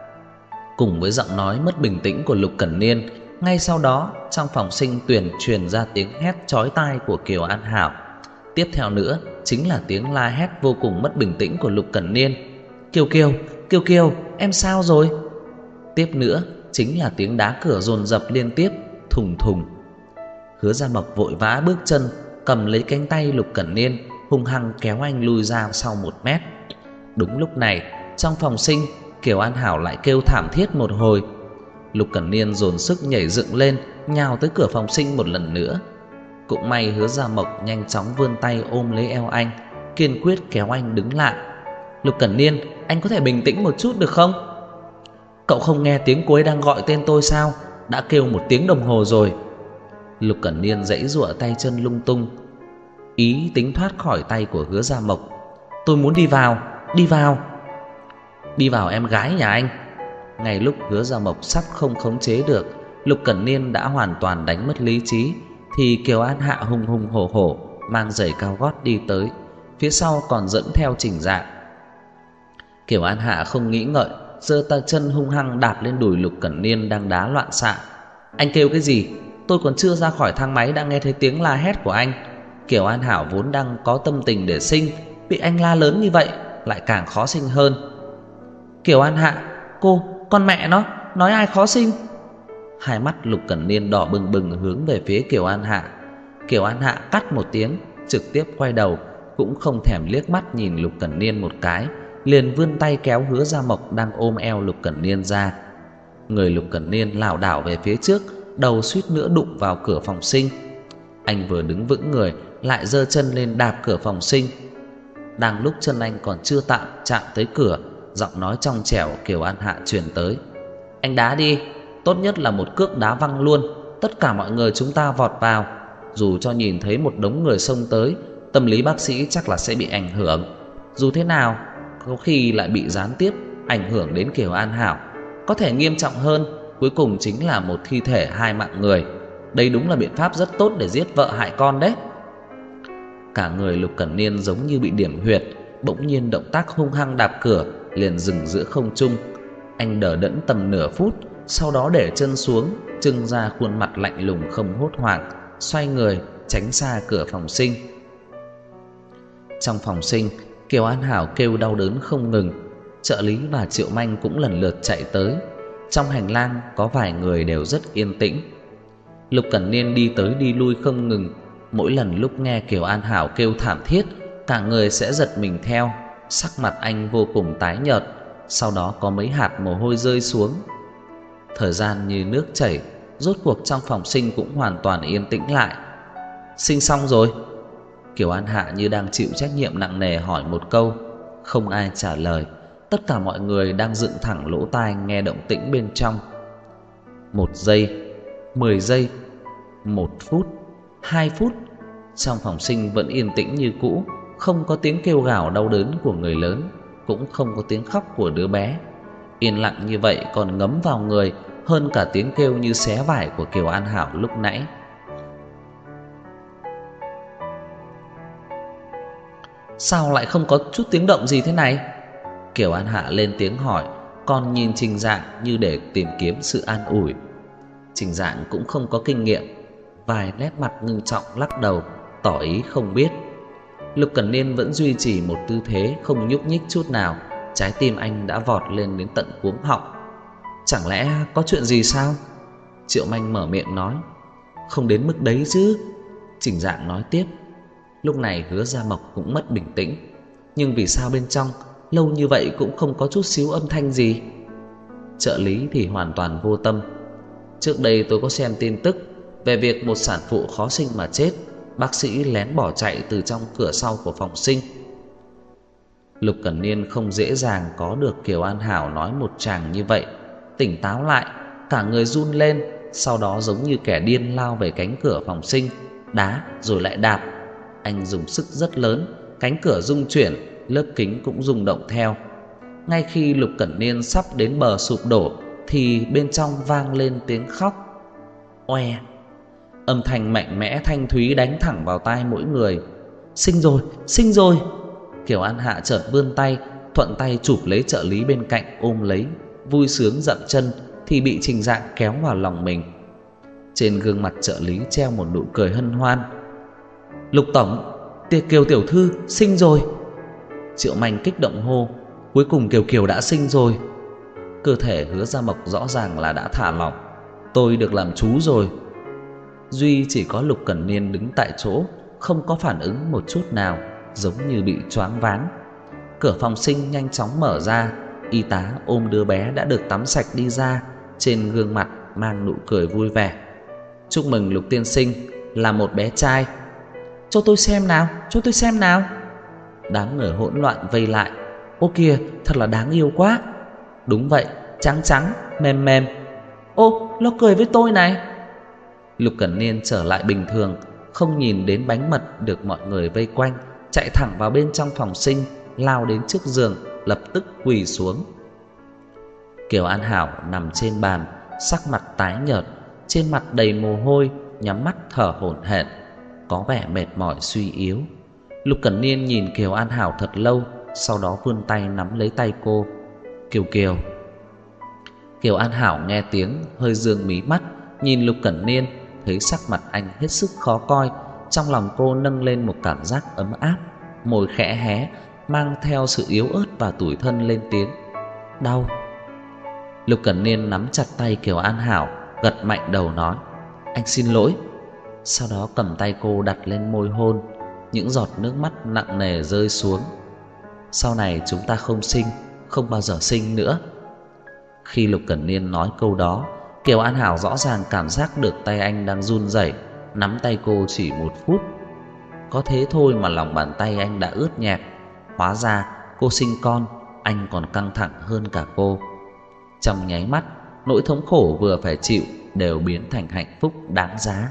Speaker 1: Cùng với giọng nói mất bình tĩnh của Lục Cẩn Niên, ngay sau đó trong phòng sinh truyền ra tiếng hét chói tai của Kiều An Hảo. Tiếp theo nữa chính là tiếng la hét vô cùng mất bình tĩnh của Lục Cẩn Niên: "Kiều Kiều, Kiều Kiều, em sao rồi?" Tiếp nữa chính là tiếng đá cửa dồn dập liên tiếp, thùng thùng. Hứa Gia Mộc vội vã bước chân, cầm lấy cánh tay Lục Cẩn Niên, hung hăng kéo anh lùi ra sau 1 mét. Đúng lúc này, trong phòng sinh, Kiều An Hảo lại kêu thảm thiết một hồi. Lục Cẩn Niên dồn sức nhảy dựng lên, nhào tới cửa phòng sinh một lần nữa. Cũng may Hứa Gia Mộc nhanh chóng vươn tay ôm lấy eo anh, kiên quyết kéo anh đứng lại. "Lục Cẩn Niên, anh có thể bình tĩnh một chút được không? Cậu không nghe tiếng cô ấy đang gọi tên tôi sao? Đã kêu 1 tiếng đồng hồ rồi." Lục Cẩn Niên giãy giụa tay chân lung tung, ý tính thoát khỏi tay của Hứa Gia Mộc. "Tôi muốn đi vào, đi vào." "Đi vào em gái nhà anh." Ngay lúc Hứa Gia Mộc sắp không khống chế được, Lục Cẩn Niên đã hoàn toàn đánh mất lý trí, thì Kiều An Hạ hùng hùng hổ hổ mang giày cao gót đi tới, phía sau còn dẫn theo Trình Dạng. Kiều An Hạ không nghĩ ngợi, giơ tay chân hung hăng đạp lên đùi Lục Cẩn Niên đang đá loạn xạ. "Anh kêu cái gì? Tôi còn chưa ra khỏi thang máy đã nghe thấy tiếng la hét của anh." Kiều An Hảo vốn đang có tâm tình để sinh, bị anh la lớn như vậy lại càng khó sinh hơn. "Kiều An Hạ, con mẹ nó, nói ai khó sinh?" Hai mắt Lục Cẩn Niên đỏ bừng bừng hướng về phía Kiều An Hạ. Kiều An Hạ cắt một tiếng, trực tiếp quay đầu, cũng không thèm liếc mắt nhìn Lục Cẩn Niên một cái, liền vươn tay kéo Hứa Gia Mộc đang ôm eo Lục Cẩn Niên ra. Người Lục Cẩn Niên lảo đảo về phía trước, đầu suýt nữa đụng vào cửa phòng sinh. Anh vừa đứng vững người, lại giơ chân lên đạp cửa phòng sinh. Đang lúc chân anh còn chưa chạm tới cửa, giọng nói trong trẻo Kiều An Hạ truyền tới: "Anh đá đi, tốt nhất là một cước đá văng luôn. Tất cả mọi người chúng ta vọt vào. Dù cho nhìn thấy một đống người xông tới, tâm lý bác sĩ chắc là sẽ bị ảnh hưởng. Dù thế nào, có khi lại bị gián tiếp ảnh hưởng đến Kiều An Hảo. Có thể nghiêm trọng hơn, cuối cùng chính là một thi thể 2 mạng người. Đây đúng là biện pháp rất tốt để giết vợ hại con đấy." Cả người Lục Cẩn Niên giống như bị điểm huyệt, bỗng nhiên động tác hung hăng đạp cửa liền dừng giữa không trung. Anh đờ đẫn tầm nửa phút, sau đó để chân xuống, trưng ra khuôn mặt lạnh lùng không hốt hoảng, xoay người tránh xa cửa phòng sinh. Trong phòng sinh, Kiều An Hảo kêu đau đớn không ngừng. Trợ lý và Triệu Manh cũng lần lượt chạy tới. Trong hành lang có vài người đều rất yên tĩnh. Lục Cẩn Niên đi tới đi lui không ngừng. Mỗi lần lúc nghe Kiều An Hảo kêu thảm thiết, cả người sẽ giật mình theo. Sắc mặt anh vô cùng tái nhợt, sau đó có mấy hạt mồ hôi rơi xuống. Thời gian như nước chảy, rốt cuộc trong phòng sinh cũng hoàn toàn yên tĩnh lại. Sinh xong rồi? Kiều An Hạ như đang chịu trách nhiệm nặng nề hỏi một câu. Không ai trả lời. Tất cả mọi người đang dựng thẳng lỗ tai nghe động tĩnh bên trong. 1 giây, 10 giây, 1 phút, 2 phút. Trong phòng sinh vẫn yên tĩnh như cũ, không có tiếng kêu gào đau đớn của người lớn, cũng không có tiếng khóc của đứa bé. Yên lặng như vậy còn ngấm vào người hơn cả tiếng kêu như xé vải của Kiều An Hảo lúc nãy. Sao lại không có chút tiếng động gì thế này? Kiều An Hạ lên tiếng hỏi, còn nhìn Trình Dạng như để tìm kiếm sự an ủi. Trình Dạng cũng không có kinh nghiệm, vài nét mặt ngưng trọng lắc đầu, tỏ ý không biết. Lục Cẩn Niên vẫn duy trì một tư thế không nhúc nhích chút nào. Trái tim anh đã vọt lên đến tận cuống họng. Chẳng lẽ có chuyện gì sao? Triệu Manh mở miệng nói. Không đến mức đấy chứ, Trình Dạng nói tiếp. Lúc này Hứa Gia Mộc cũng mất bình tĩnh. Nhưng vì sao bên trong lâu như vậy cũng không có chút xíu âm thanh gì? Trợ lý thì hoàn toàn vô tâm. Trước đây tôi có xem tin tức về việc một sản phụ khó sinh mà chết, bác sĩ lén bỏ chạy từ trong cửa sau của phòng sinh. Lục Cẩn Niên không dễ dàng có được Kiều An Hảo nói một tràng như vậy. Tỉnh táo lại, cả người run lên, sau đó giống như kẻ điên lao về cánh cửa phòng sinh, đá rồi lại đạp. Anh dùng sức rất lớn, cánh cửa rung chuyển, lớp kính cũng rung động theo. Ngay khi Lục Cẩn Niên sắp đến bờ sụp đổ thì bên trong vang lên tiếng khóc. Oe. Âm thanh mạnh mẽ thanh thúy đánh thẳng vào tai mỗi người. Sinh rồi, sinh rồi. Kiều An Hạ chợt vươn tay, thuận tay chụp lấy trợ lý bên cạnh ôm lấy, vui sướng dậm chân thì bị Trình Dạng kéo vào lòng mình. Trên gương mặt trợ lý treo một nụ cười hân hoan. Lục tổng, Kiều tiểu thư sinh rồi. Triệu Manh kích động hô. Cuối cùng Kiều Kiều đã sinh rồi. Cơ thể Hứa Gia Mộc rõ ràng là đã thả lỏng. Tôi được làm chú rồi. Duy chỉ có Lục Cẩn Niên đứng tại chỗ, không có phản ứng một chút nào, giống như bị choáng váng. Cửa phòng sinh nhanh chóng mở ra. Y tá ôm đứa bé đã được tắm sạch đi ra, trên gương mặt mang nụ cười vui vẻ. Chúc mừng Lục tiên sinh, là một bé trai. Cho tôi xem nào, cho tôi xem nào. Đám người hỗn loạn vây lại. Ô kìa, thật là đáng yêu quá. Đúng vậy, trắng trắng, mềm mềm. Ô, nó cười với tôi này. Lục Cẩn Niên trở lại bình thường, không nhìn đến bánh mật được mọi người vây quanh, chạy thẳng vào bên trong phòng sinh, lao đến trước giường, lập tức quỳ xuống. Kiều An Hảo nằm trên bàn, sắc mặt tái nhợt, trên mặt đầy mồ hôi, nhắm mắt thở hổn hển, có vẻ mệt mỏi suy yếu. Lục Cẩn Niên nhìn Kiều An Hảo thật lâu, sau đó vươn tay nắm lấy tay cô. Kiều Kiều. Kiều An Hảo nghe tiếng hơi dương mí mắt, nhìn Lục Cẩn Niên, thấy sắc mặt anh hết sức khó coi. Trong lòng cô nâng lên một cảm giác ấm áp, môi khẽ hé, mang theo sự yếu ớt và tủi thân lên tiếng. Đau. Lục Cẩn Niên nắm chặt tay Kiều An Hảo, gật mạnh đầu nói. Anh xin lỗi. Sau đó cầm tay cô đặt lên môi hôn. Những giọt nước mắt nặng nề rơi xuống. Sau này chúng ta không sinh, không bao giờ sinh nữa. Khi Lục Cẩn Niên nói câu đó, Kiều An Hảo rõ ràng cảm giác được tay anh đang run rẩy, nắm tay cô chỉ 1 phút. Có thế thôi mà lòng bàn tay anh đã ướt nhẹp. Hóa ra cô sinh con, anh còn căng thẳng hơn cả cô. Trong nháy mắt, nỗi thống khổ vừa phải chịu đều biến thành hạnh phúc đáng giá.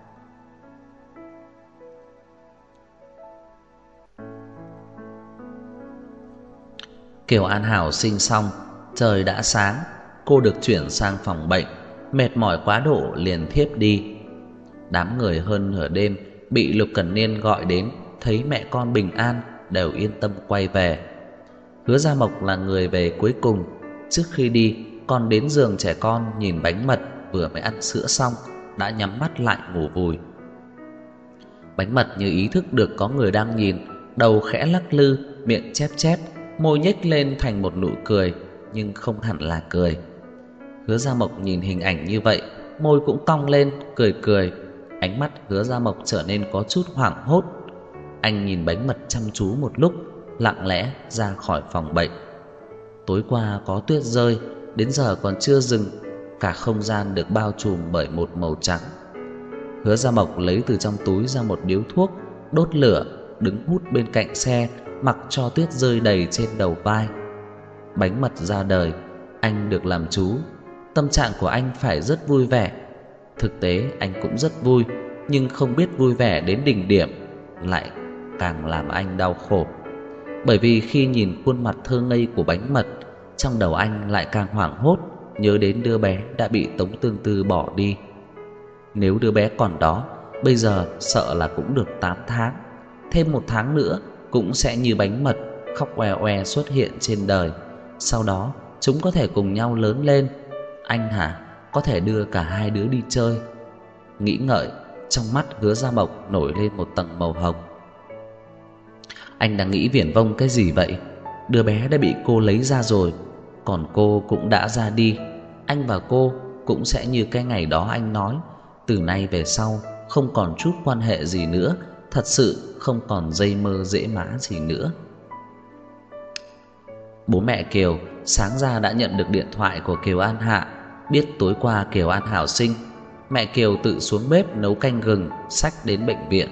Speaker 1: Kiều An Hảo sinh xong, trời đã sáng, cô được chuyển sang phòng bệnh, mệt mỏi quá độ liền thiếp đi. Đám người hơn nửa đêm bị Lục Cẩn Niên gọi đến, thấy mẹ con bình an đều yên tâm quay về. Hứa Gia Mộc là người về cuối cùng. Trước khi đi còn đến giường trẻ con nhìn bánh mật vừa mới ăn sữa xong, đã nhắm mắt lại ngủ vùi. Bánh mật như ý thức được có người đang nhìn, đầu khẽ lắc lư, miệng chép chép, môi nhếch lên thành một nụ cười, nhưng không hẳn là cười. Hứa Gia Mộc nhìn hình ảnh như vậy, môi cũng cong lên, cười cười. Ánh mắt Hứa Gia Mộc trở nên có chút hoảng hốt. Anh nhìn bánh mật chăm chú một lúc, lặng lẽ ra khỏi phòng bệnh. Tối qua có tuyết rơi, đến giờ còn chưa dừng. Cả không gian được bao trùm bởi một màu trắng. Hứa Gia Mộc lấy từ trong túi ra một điếu thuốc, đốt lửa, đứng hút bên cạnh xe, mặc cho tuyết rơi đầy trên đầu vai. Bánh mật ra đời, anh được làm chú. Tâm trạng của anh phải rất vui vẻ. Thực tế anh cũng rất vui, nhưng không biết vui vẻ đến đỉnh điểm lại càng làm anh đau khổ. Bởi vì khi nhìn khuôn mặt thơ ngây của bánh mật, trong đầu anh lại càng hoảng hốt, nhớ đến đứa bé đã bị Tống Tương Tư bỏ đi. Nếu đứa bé còn đó, bây giờ sợ là cũng được 8 tháng. Thêm 1 tháng nữa cũng sẽ như bánh mật, khóc oe oe xuất hiện trên đời. Sau đó chúng có thể cùng nhau lớn lên. Anh hả, có thể đưa cả hai đứa đi chơi. Nghĩ ngợi, trong mắt Hứa Gia Mộc nổi lên một tầng màu hồng. Anh đang nghĩ viển vông cái gì vậy? Đứa bé đã bị cô lấy ra rồi, còn cô cũng đã ra đi. Anh và cô cũng sẽ như cái ngày đó anh nói, từ nay về sau không còn chút quan hệ gì nữa, thật sự không còn dây mơ dễ má gì nữa. Bố mẹ Kiều sáng ra đã nhận được điện thoại của Kiều An Hạ, biết tối qua Kiều An Hảo sinh. Mẹ Kiều tự xuống bếp nấu canh gừng, xách đến bệnh viện.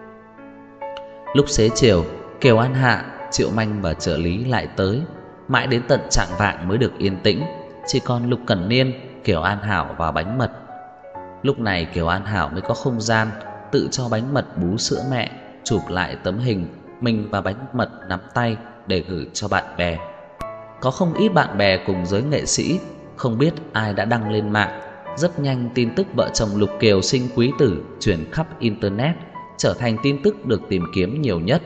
Speaker 1: Lúc xế chiều, Kiều An Hạ, Triệu Manh và trợ lý lại tới. Mãi đến tận chạng vạng mới được yên tĩnh. Chỉ còn Lục Cẩn Niên, Kiều An Hảo và bánh mật. Lúc này Kiều An Hảo mới có không gian tự cho bánh mật bú sữa mẹ, chụp lại tấm hình mình và bánh mật nắm tay để gửi cho bạn bè. Có không ít bạn bè cùng giới nghệ sĩ, không biết ai đã đăng lên mạng. Rất nhanh tin tức vợ chồng Lục Kiều sinh quý tử truyền khắp internet, trở thành tin tức được tìm kiếm nhiều nhất.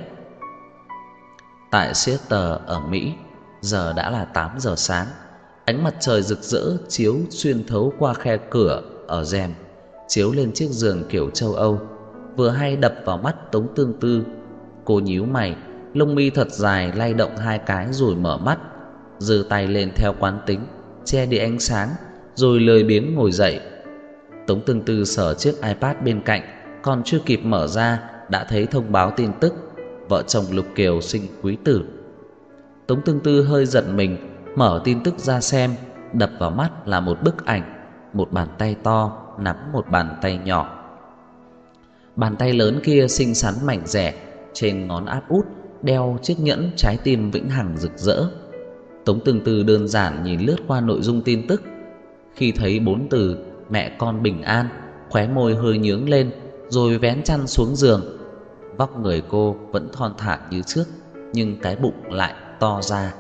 Speaker 1: Tại Seattle ở Mỹ, giờ đã là 8 giờ sáng. Ánh mặt trời rực rỡ chiếu xuyên thấu qua khe cửa ở rèm, chiếu lên chiếc giường kiểu châu Âu, vừa hay đập vào mắt Tống Tương Tư. Cô nhíu mày, lông mi thật dài lay động 2 cái rồi mở mắt, giơ tay lên theo quán tính, che đi ánh sáng, rồi lười biếng ngồi dậy. Tống Tương Tư sờ chiếc iPad bên cạnh, còn chưa kịp mở ra đã thấy thông báo tin tức vợ chồng Lục Kiều sinh quý tử. Tống Tương Tư hơi giận mình, mở tin tức ra xem. Đập vào mắt là một bức ảnh, một bàn tay to nắm một bàn tay nhỏ. Bàn tay lớn kia xinh xắn mảnh dẻ, trên ngón áp út đeo chiếc nhẫn trái tim vĩnh hằng rực rỡ. Tống Tương Tư đơn giản nhìn lướt qua nội dung tin tức. Khi thấy 4 từ mẹ con bình an, khóe môi hơi nhướng lên, rồi vén chăn xuống giường. Vóc người cô vẫn thon thả như trước, nhưng cái bụng lại to ra.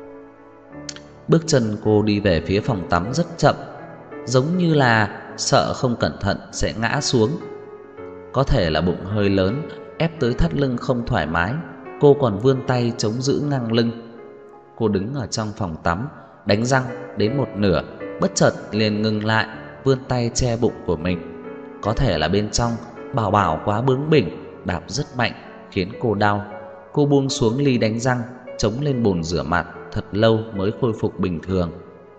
Speaker 1: Bước chân cô đi về phía phòng tắm rất chậm, giống như là sợ không cẩn thận sẽ ngã xuống. Có thể là bụng hơi lớn ép tới thắt lưng không thoải mái, cô còn vươn tay chống giữ ngang lưng. Cô đứng ở trong phòng tắm đánh răng đến một nửa, bất chợt liền ngừng lại, vươn tay che bụng của mình. Có thể là bên trong Bảo Bảo quá bướng bỉnh, đạp rất mạnh khiến cô đau. Cô buông xuống ly đánh răng, chống lên bồn rửa mặt thật lâu mới khôi phục bình thường.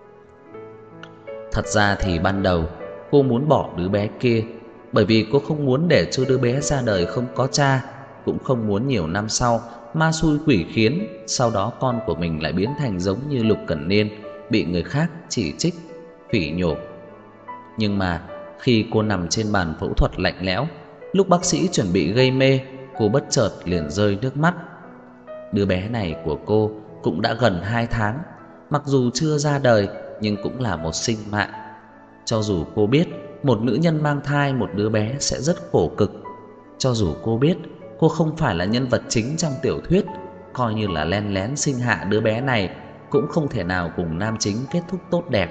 Speaker 1: Thật ra thì ban đầu cô muốn bỏ đứa bé kia, bởi vì cô không muốn để cho đứa bé ra đời không có cha, cũng không muốn nhiều năm sau ma xui quỷ khiến, sau đó con của mình lại biến thành giống như Lục Cẩn Niên, bị người khác chỉ trích, phỉ nhổ. Nhưng mà khi cô nằm trên bàn phẫu thuật lạnh lẽo, lúc bác sĩ chuẩn bị gây mê, cô bất chợt liền rơi nước mắt. Đứa bé này của cô cũng đã gần 2 tháng, mặc dù chưa ra đời nhưng cũng là một sinh mạng. Cho dù cô biết một nữ nhân mang thai một đứa bé sẽ rất khổ cực, cho dù cô biết cô không phải là nhân vật chính trong tiểu thuyết, coi như là len lén sinh hạ đứa bé này cũng không thể nào cùng nam chính kết thúc tốt đẹp,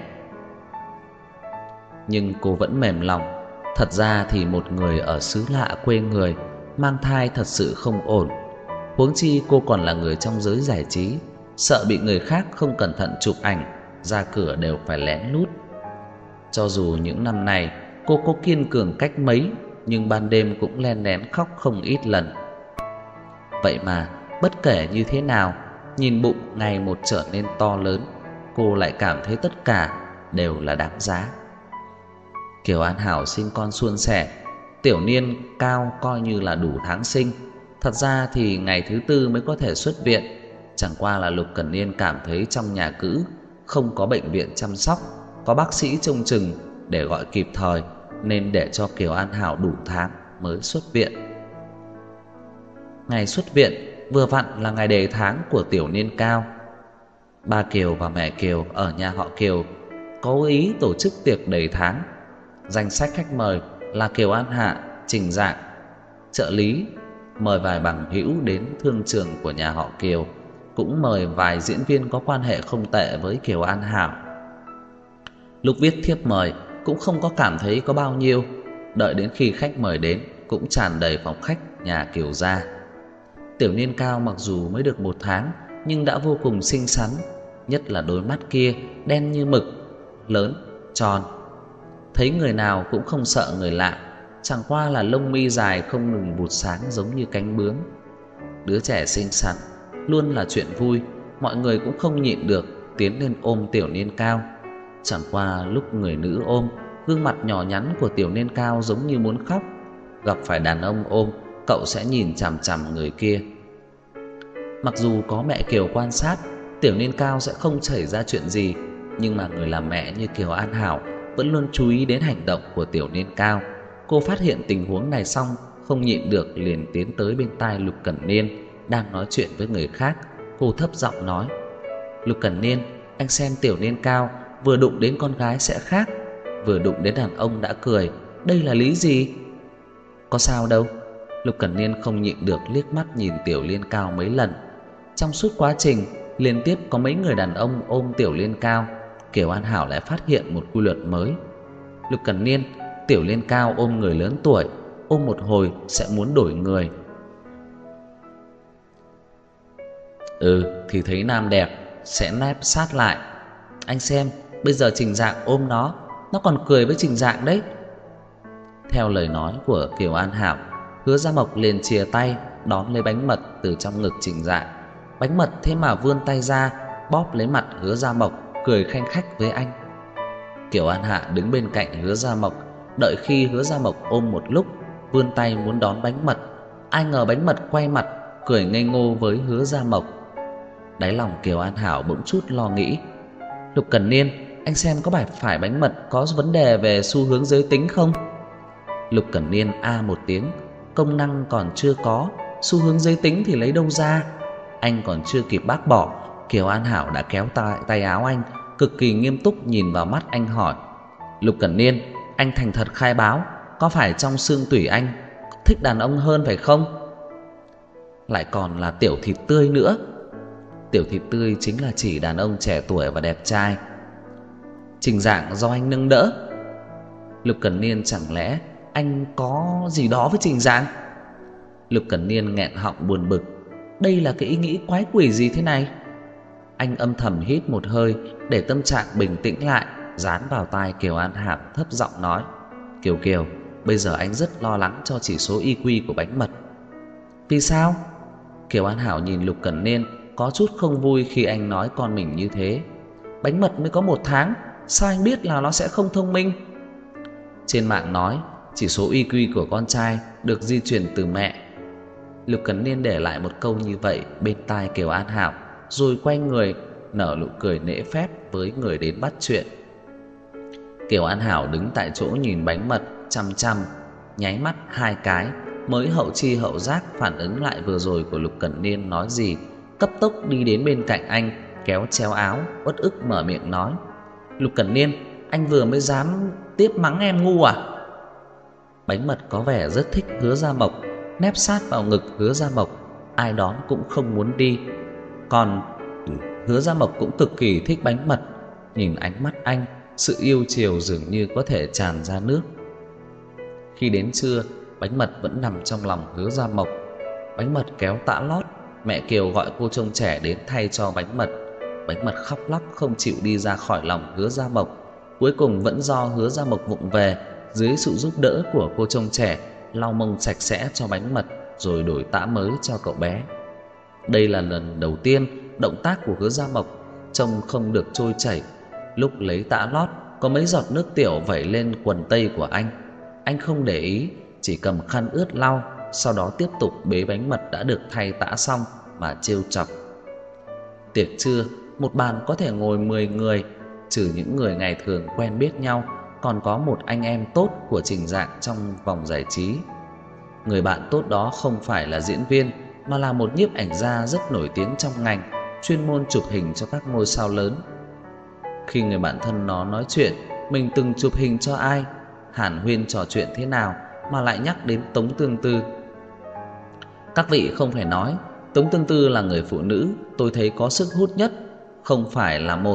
Speaker 1: nhưng cô vẫn mềm lòng. Thật ra thì một người ở xứ lạ quê người mang thai thật sự không ổn. Huống chi cô còn là người trong giới giải trí, sợ bị người khác không cẩn thận chụp ảnh, ra cửa đều phải lén lút. Cho dù những năm này cô có kiên cường cách mấy, nhưng ban đêm cũng len lén khóc không ít lần. Vậy mà bất kể như thế nào, nhìn bụng ngày một trở nên to lớn, cô lại cảm thấy tất cả đều là đáng giá. Kiều An Hảo sinh con suôn sẻ, Tiểu Niên Cao coi như là đủ tháng sinh. Thật ra thì ngày thứ tư mới có thể xuất viện. Chẳng qua là Lục Cẩn Niên cảm thấy trong nhà cữ không có bệnh viện chăm sóc, có bác sĩ trông chừng để gọi kịp thời, nên để cho Kiều An Hảo đủ tháng mới xuất viện. Ngày xuất viện vừa vặn là ngày đề tháng của Tiểu Niên Cao. Ba Kiều và mẹ Kiều ở nhà họ Kiều có ý tổ chức tiệc đầy tháng. Danh sách khách mời là Kiều An Hạ, Trình Dạng, trợ lý, mời vài bằng hữu đến thương trường của nhà họ Kiều, cũng mời vài diễn viên có quan hệ không tệ với Kiều An Hảo. Lúc viết thiếp mời cũng không có cảm thấy có bao nhiêu, đợi đến khi khách mời đến cũng tràn đầy phòng khách nhà Kiều gia. Tiểu Niên Cao mặc dù mới được 1 tháng nhưng đã vô cùng xinh xắn, nhất là đôi mắt kia đen như mực, lớn, tròn. Thấy người nào cũng không sợ người lạ, chẳng qua là lông mi dài không ngừng vụt sáng giống như cánh bướm. Đứa trẻ xinh xắn luôn là chuyện vui, mọi người cũng không nhịn được tiến lên ôm Tiểu Niên Cao. Chẳng qua lúc người nữ ôm, gương mặt nhỏ nhắn của Tiểu Niên Cao giống như muốn khóc. Gặp phải đàn ông ôm, cậu sẽ nhìn chằm chằm người kia. Mặc dù có mẹ Kiều quan sát, Tiểu Niên Cao sẽ không xảy ra chuyện gì, nhưng mà người làm mẹ như Kiều An Hảo vẫn luôn chú ý đến hành động của Tiểu Niên Cao. Cô phát hiện tình huống này xong, không nhịn được liền tiến tới bên tai Lục Cẩn Niên đang nói chuyện với người khác. Cô thấp giọng nói: "Lục Cẩn Niên, anh xem Tiểu Niên Cao vừa đụng đến con gái sẽ khác, vừa đụng đến đàn ông đã cười, đây là lý gì?" "Có sao đâu." Lục Cẩn Niên không nhịn được liếc mắt nhìn Tiểu Niên Cao mấy lần. Trong suốt quá trình liên tiếp có mấy người đàn ông ôm Tiểu Niên Cao, Kiều An Hảo lại phát hiện một quy luật mới. Lục Cẩn Niên, Tiểu Niên Cao ôm người lớn tuổi, ôm một hồi sẽ muốn đổi người. Thì thấy nam đẹp sẽ nép sát lại. Anh xem, bây giờ Trình Dạng ôm nó còn cười với Trình Dạng đấy. Theo lời nói của Kiều An Hảo, Hứa Gia Mộc liền chìa tay đón lấy bánh mật từ trong ngực Trình Dạng. Bánh mật thế mà vươn tay ra bóp lấy mặt Hứa Gia Mộc, cười khanh khách với anh. Kiều An Hạ đứng bên cạnh Hứa Gia Mộc, đợi khi Hứa Gia Mộc ôm một lúc, vươn tay muốn đón bánh mật. Ai ngờ bánh mật quay mặt cười ngây ngô với Hứa Gia Mộc. Đáy lòng Kiều An Hảo bỗng chút lo nghĩ: "Lục Cẩn Niên, anh xem có phải bánh mật có vấn đề về xu hướng giới tính không?" Lục Cẩn Niên a một tiếng: "Công năng còn chưa có, xu hướng giới tính thì lấy đâu ra?" Anh còn chưa kịp bác bỏ, Kiều An Hảo đã kéo tay áo anh, cực kỳ nghiêm túc nhìn vào mắt anh hỏi: "Lục Cẩn Niên, anh thành thật khai báo, có phải trong xương tủy anh thích đàn ông hơn phải không?" Lại còn là tiểu thịt tươi nữa. Tiểu thịt tươi chính là chỉ đàn ông trẻ tuổi và đẹp trai. Trình Dạng do anh nâng đỡ. Lục Cẩn Niên, chẳng lẽ anh có gì đó với Trình Dạng? Lục Cẩn Niên nghẹn họng buồn bực. Đây là cái ý nghĩ quái quỷ gì thế này? Anh âm thầm hít một hơi để tâm trạng bình tĩnh lại, dán vào tai Kiều An Hảo thấp giọng nói: "Kiều Kiều, bây giờ anh rất lo lắng cho chỉ số IQ của bánh mật." "Vì sao?" Kiều An Hảo nhìn Lục Cẩn Niên có chút không vui khi anh nói con mình như thế. Bánh mật mới có 1 tháng, sao anh biết là nó sẽ không thông minh? Trên mạng nói chỉ số IQ của con trai được di truyền từ mẹ. Lục Cẩn Niên để lại một câu như vậy bên tai Kiều An Hảo, rồi quay người nở nụ cười nể phép với người đến bắt chuyện. Kiều An Hảo đứng tại chỗ nhìn bánh mật chăm chăm, nháy mắt 2 cái mới hậu chi hậu giác phản ứng lại vừa rồi của Lục Cẩn Niên nói gì, cấp tốc đi đến bên cạnh anh, kéo chéo áo, uất ức mở miệng nói: "Lục Cẩn Niên, anh vừa mới dám tiếp mắng em ngu à?" Bánh mật có vẻ rất thích Hứa Gia Mộc, nép sát vào ngực Hứa Gia Mộc, ai đón cũng không muốn đi. Còn Hứa Gia Mộc cũng cực kỳ thích bánh mật, nhìn ánh mắt anh, sự yêu chiều dường như có thể tràn ra nước. Khi đến trưa, bánh mật vẫn nằm trong lòng Hứa Gia Mộc. Bánh mật kéo tã lót, mẹ Kiều gọi cô trông trẻ đến thay cho bánh mật. Bánh mật khóc lóc không chịu đi ra khỏi lòng Hứa Gia Mộc. Cuối cùng vẫn do Hứa Gia Mộc vụng về, dưới sự giúp đỡ của cô trông trẻ, lau mông sạch sẽ cho bánh mật rồi đổi tã mới cho cậu bé. Đây là lần đầu tiên động tác của Hứa Gia Mộc trông không được trôi chảy. Lúc lấy tã lót, có mấy giọt nước tiểu vẩy lên quần tây của anh. Anh không để ý, chỉ cầm khăn ướt lau, sau đó tiếp tục bế bánh mật đã được thay tã xong mà trêu chọc. Tiệc trưa, một bàn có thể ngồi 10 người, trừ những người ngày thường quen biết nhau, còn có một anh em tốt của Trình Dạng trong vòng giải trí. Người bạn tốt đó không phải là diễn viên, mà là một nhiếp ảnh gia rất nổi tiếng trong ngành, chuyên môn chụp hình cho các ngôi sao lớn. Khi người bạn thân nó nói chuyện mình từng chụp hình cho ai, hàn huyên trò chuyện thế nào mà lại nhắc đến Tống Tương Tư. Các vị không phải nói, Tống Tương Tư là người phụ nữ tôi thấy có sức hút nhất, không phải là một.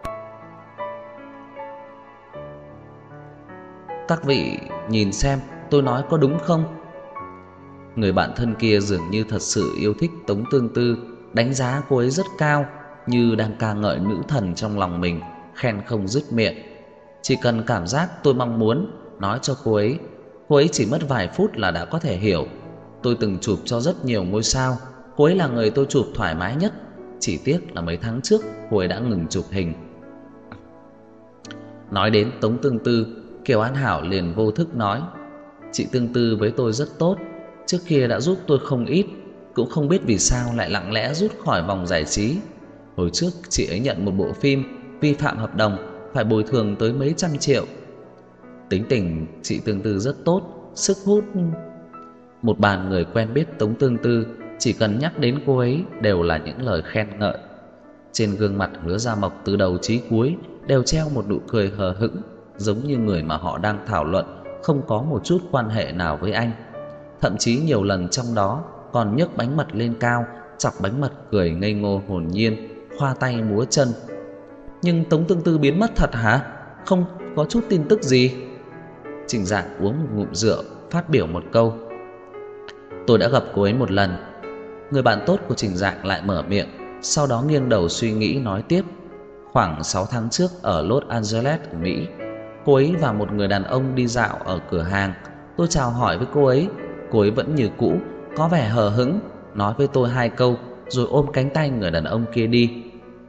Speaker 1: Các vị nhìn xem tôi nói có đúng không? Người bạn thân kia dường như thật sự yêu thích Tống Tương Tư, đánh giá cô ấy rất cao, như đang ca ngợi nữ thần trong lòng mình, khen không dứt miệng. Chỉ cần cảm giác tôi mong muốn nói cho cô ấy chỉ mất vài phút là đã có thể hiểu. Tôi từng chụp cho rất nhiều ngôi sao, cô ấy là người tôi chụp thoải mái nhất. Chỉ tiếc là mấy tháng trước cô ấy đã ngừng chụp hình. Nói đến Tống Tương Tư, Kiều An Hảo liền vô thức nói: chị Tương Tư với tôi rất tốt, trước kia đã giúp tôi không ít, cũng không biết vì sao lại lặng lẽ rút khỏi vòng giải trí. Hồi trước chị ấy nhận một bộ phim vi phạm hợp đồng, phải bồi thường tới mấy trăm triệu. Tính tình chị Tương Tư rất tốt, sức hút. Một bàn người quen biết Tống Tương Tư, chỉ cần nhắc đến cô ấy đều là những lời khen ngợi. Trên gương mặt Hứa Gia Mộc từ đầu chí cuối đều treo một nụ cười hờ hững, giống như người mà họ đang thảo luận không có một chút quan hệ nào với anh. Thậm chí nhiều lần trong đó còn nhấc bánh mật lên cao, chọc bánh mật cười ngây ngô hồn nhiên, khoa tay múa chân. Nhưng Tống Tương Tư biến mất thật hả? Không có chút tin tức gì? Trình Dạng uống một ngụm rượu, phát biểu một câu: tôi đã gặp cô ấy một lần. Người bạn tốt của Trình Dạng lại mở miệng, sau đó nghiêng đầu suy nghĩ nói tiếp: khoảng 6 tháng trước ở Los Angeles ở Mỹ, cô ấy và một người đàn ông đi dạo ở cửa hàng. Tôi chào hỏi với cô ấy vẫn như cũ, có vẻ hờ hững, nói với tôi 2 câu rồi ôm cánh tay người đàn ông kia đi.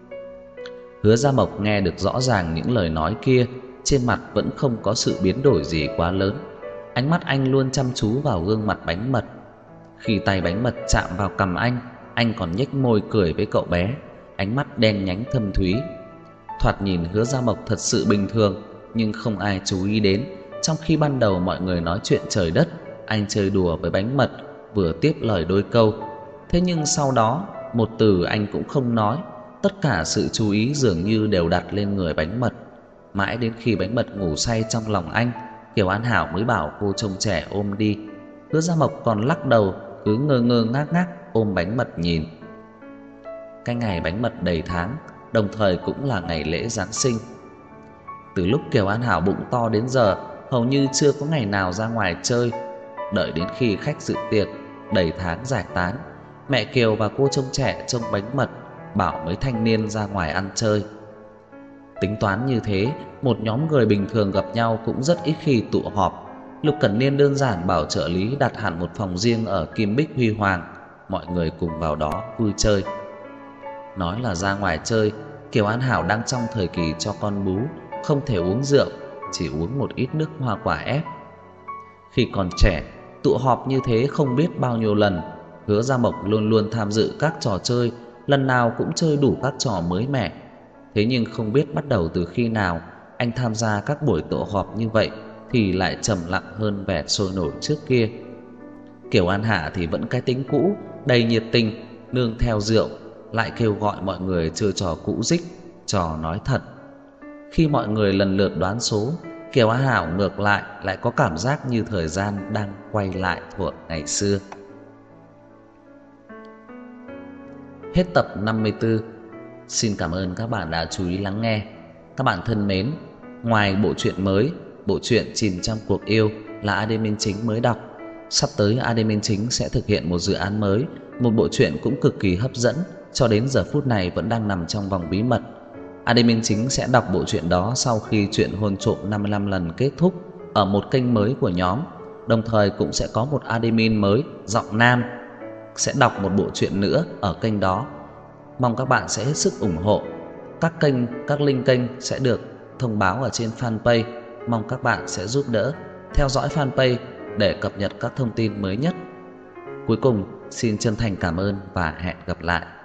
Speaker 1: Hứa Gia Mộc nghe được rõ ràng những lời nói kia, trên mặt vẫn không có sự biến đổi gì quá lớn. Ánh mắt anh luôn chăm chú vào gương mặt bánh mật. Khi tay bánh mật chạm vào cằm anh còn nhếch môi cười với cậu bé, ánh mắt đen nhánh thâm thúy. Thoạt nhìn Hứa Gia Mộc thật sự bình thường, nhưng không ai chú ý đến. Trong khi ban đầu mọi người nói chuyện trời đất, anh chơi đùa với bánh mật, vừa tiếp lời đôi câu. Thế nhưng sau đó, một từ anh cũng không nói. Tất cả sự chú ý dường như đều đặt lên người bánh mật. Mãi đến khi bánh mật ngủ say trong lòng anh, Kiều An Hảo mới bảo cô trông trẻ ôm đi. Hứa Gia Mộc còn lắc đầu, cứ ngơ ngơ ngác ngác ôm bánh mật nhìn. Cái ngày bánh mật đầy tháng, đồng thời cũng là ngày lễ Giáng sinh. Từ lúc Kiều An Hảo bụng to đến giờ, hầu như chưa có ngày nào ra ngoài chơi. Đợi đến khi khách dự tiệc đầy tháng giải tán, mẹ Kiều và cô trông trẻ trông bánh mật, bảo mấy thanh niên ra ngoài ăn chơi. Tính toán như thế, một nhóm người bình thường gặp nhau cũng rất ít khi tụ họp. Lục Cẩn Niên đơn giản bảo trợ lý đặt hẳn một phòng riêng ở Kim Bích Huy Hoàng, mọi người cùng vào đó vui chơi. Nói là ra ngoài chơi, Kiều An Hảo đang trong thời kỳ cho con bú, không thể uống rượu, chỉ uống một ít nước hoa quả ép. Khi còn trẻ, tụ họp như thế không biết bao nhiêu lần. Hứa Gia Mộc luôn luôn tham dự các trò chơi, lần nào cũng chơi đủ các trò mới mẻ. Thế nhưng không biết bắt đầu từ khi nào, anh tham gia các buổi tụ họp như vậy thì lại trầm lặng hơn vẻ sôi nổi trước kia. Kiều An Hạ thì vẫn cái tính cũ, đầy nhiệt tình, nương theo rượu, lại kêu gọi mọi người chơi trò cũ dích, trò nói thật. Khi mọi người lần lượt đoán số, Kiều An Hảo ngược lại có cảm giác như thời gian đang quay lại thuở ngày xưa. Hết tập 54. Xin cảm ơn các bạn đã chú ý lắng nghe. Các bạn thân mến, ngoài bộ truyện mới, bộ truyện Chìm trong cuộc yêu là admin chính mới đọc, sắp tới admin chính sẽ thực hiện một dự án mới, một bộ truyện cũng cực kỳ hấp dẫn, cho đến giờ phút này vẫn đang nằm trong vòng bí mật. Admin chính sẽ đọc bộ truyện đó sau khi chuyện Hôn Trộm 55 lần kết thúc ở một kênh mới của nhóm. Đồng thời cũng sẽ có một admin mới, giọng nam, sẽ đọc một bộ truyện nữa ở kênh đó. Mong các bạn sẽ hết sức ủng hộ. Các link kênh sẽ được thông báo ở trên fanpage. Mong các bạn sẽ giúp đỡ theo dõi fanpage để cập nhật các thông tin mới nhất. Cuối cùng, xin chân thành cảm ơn và hẹn gặp lại.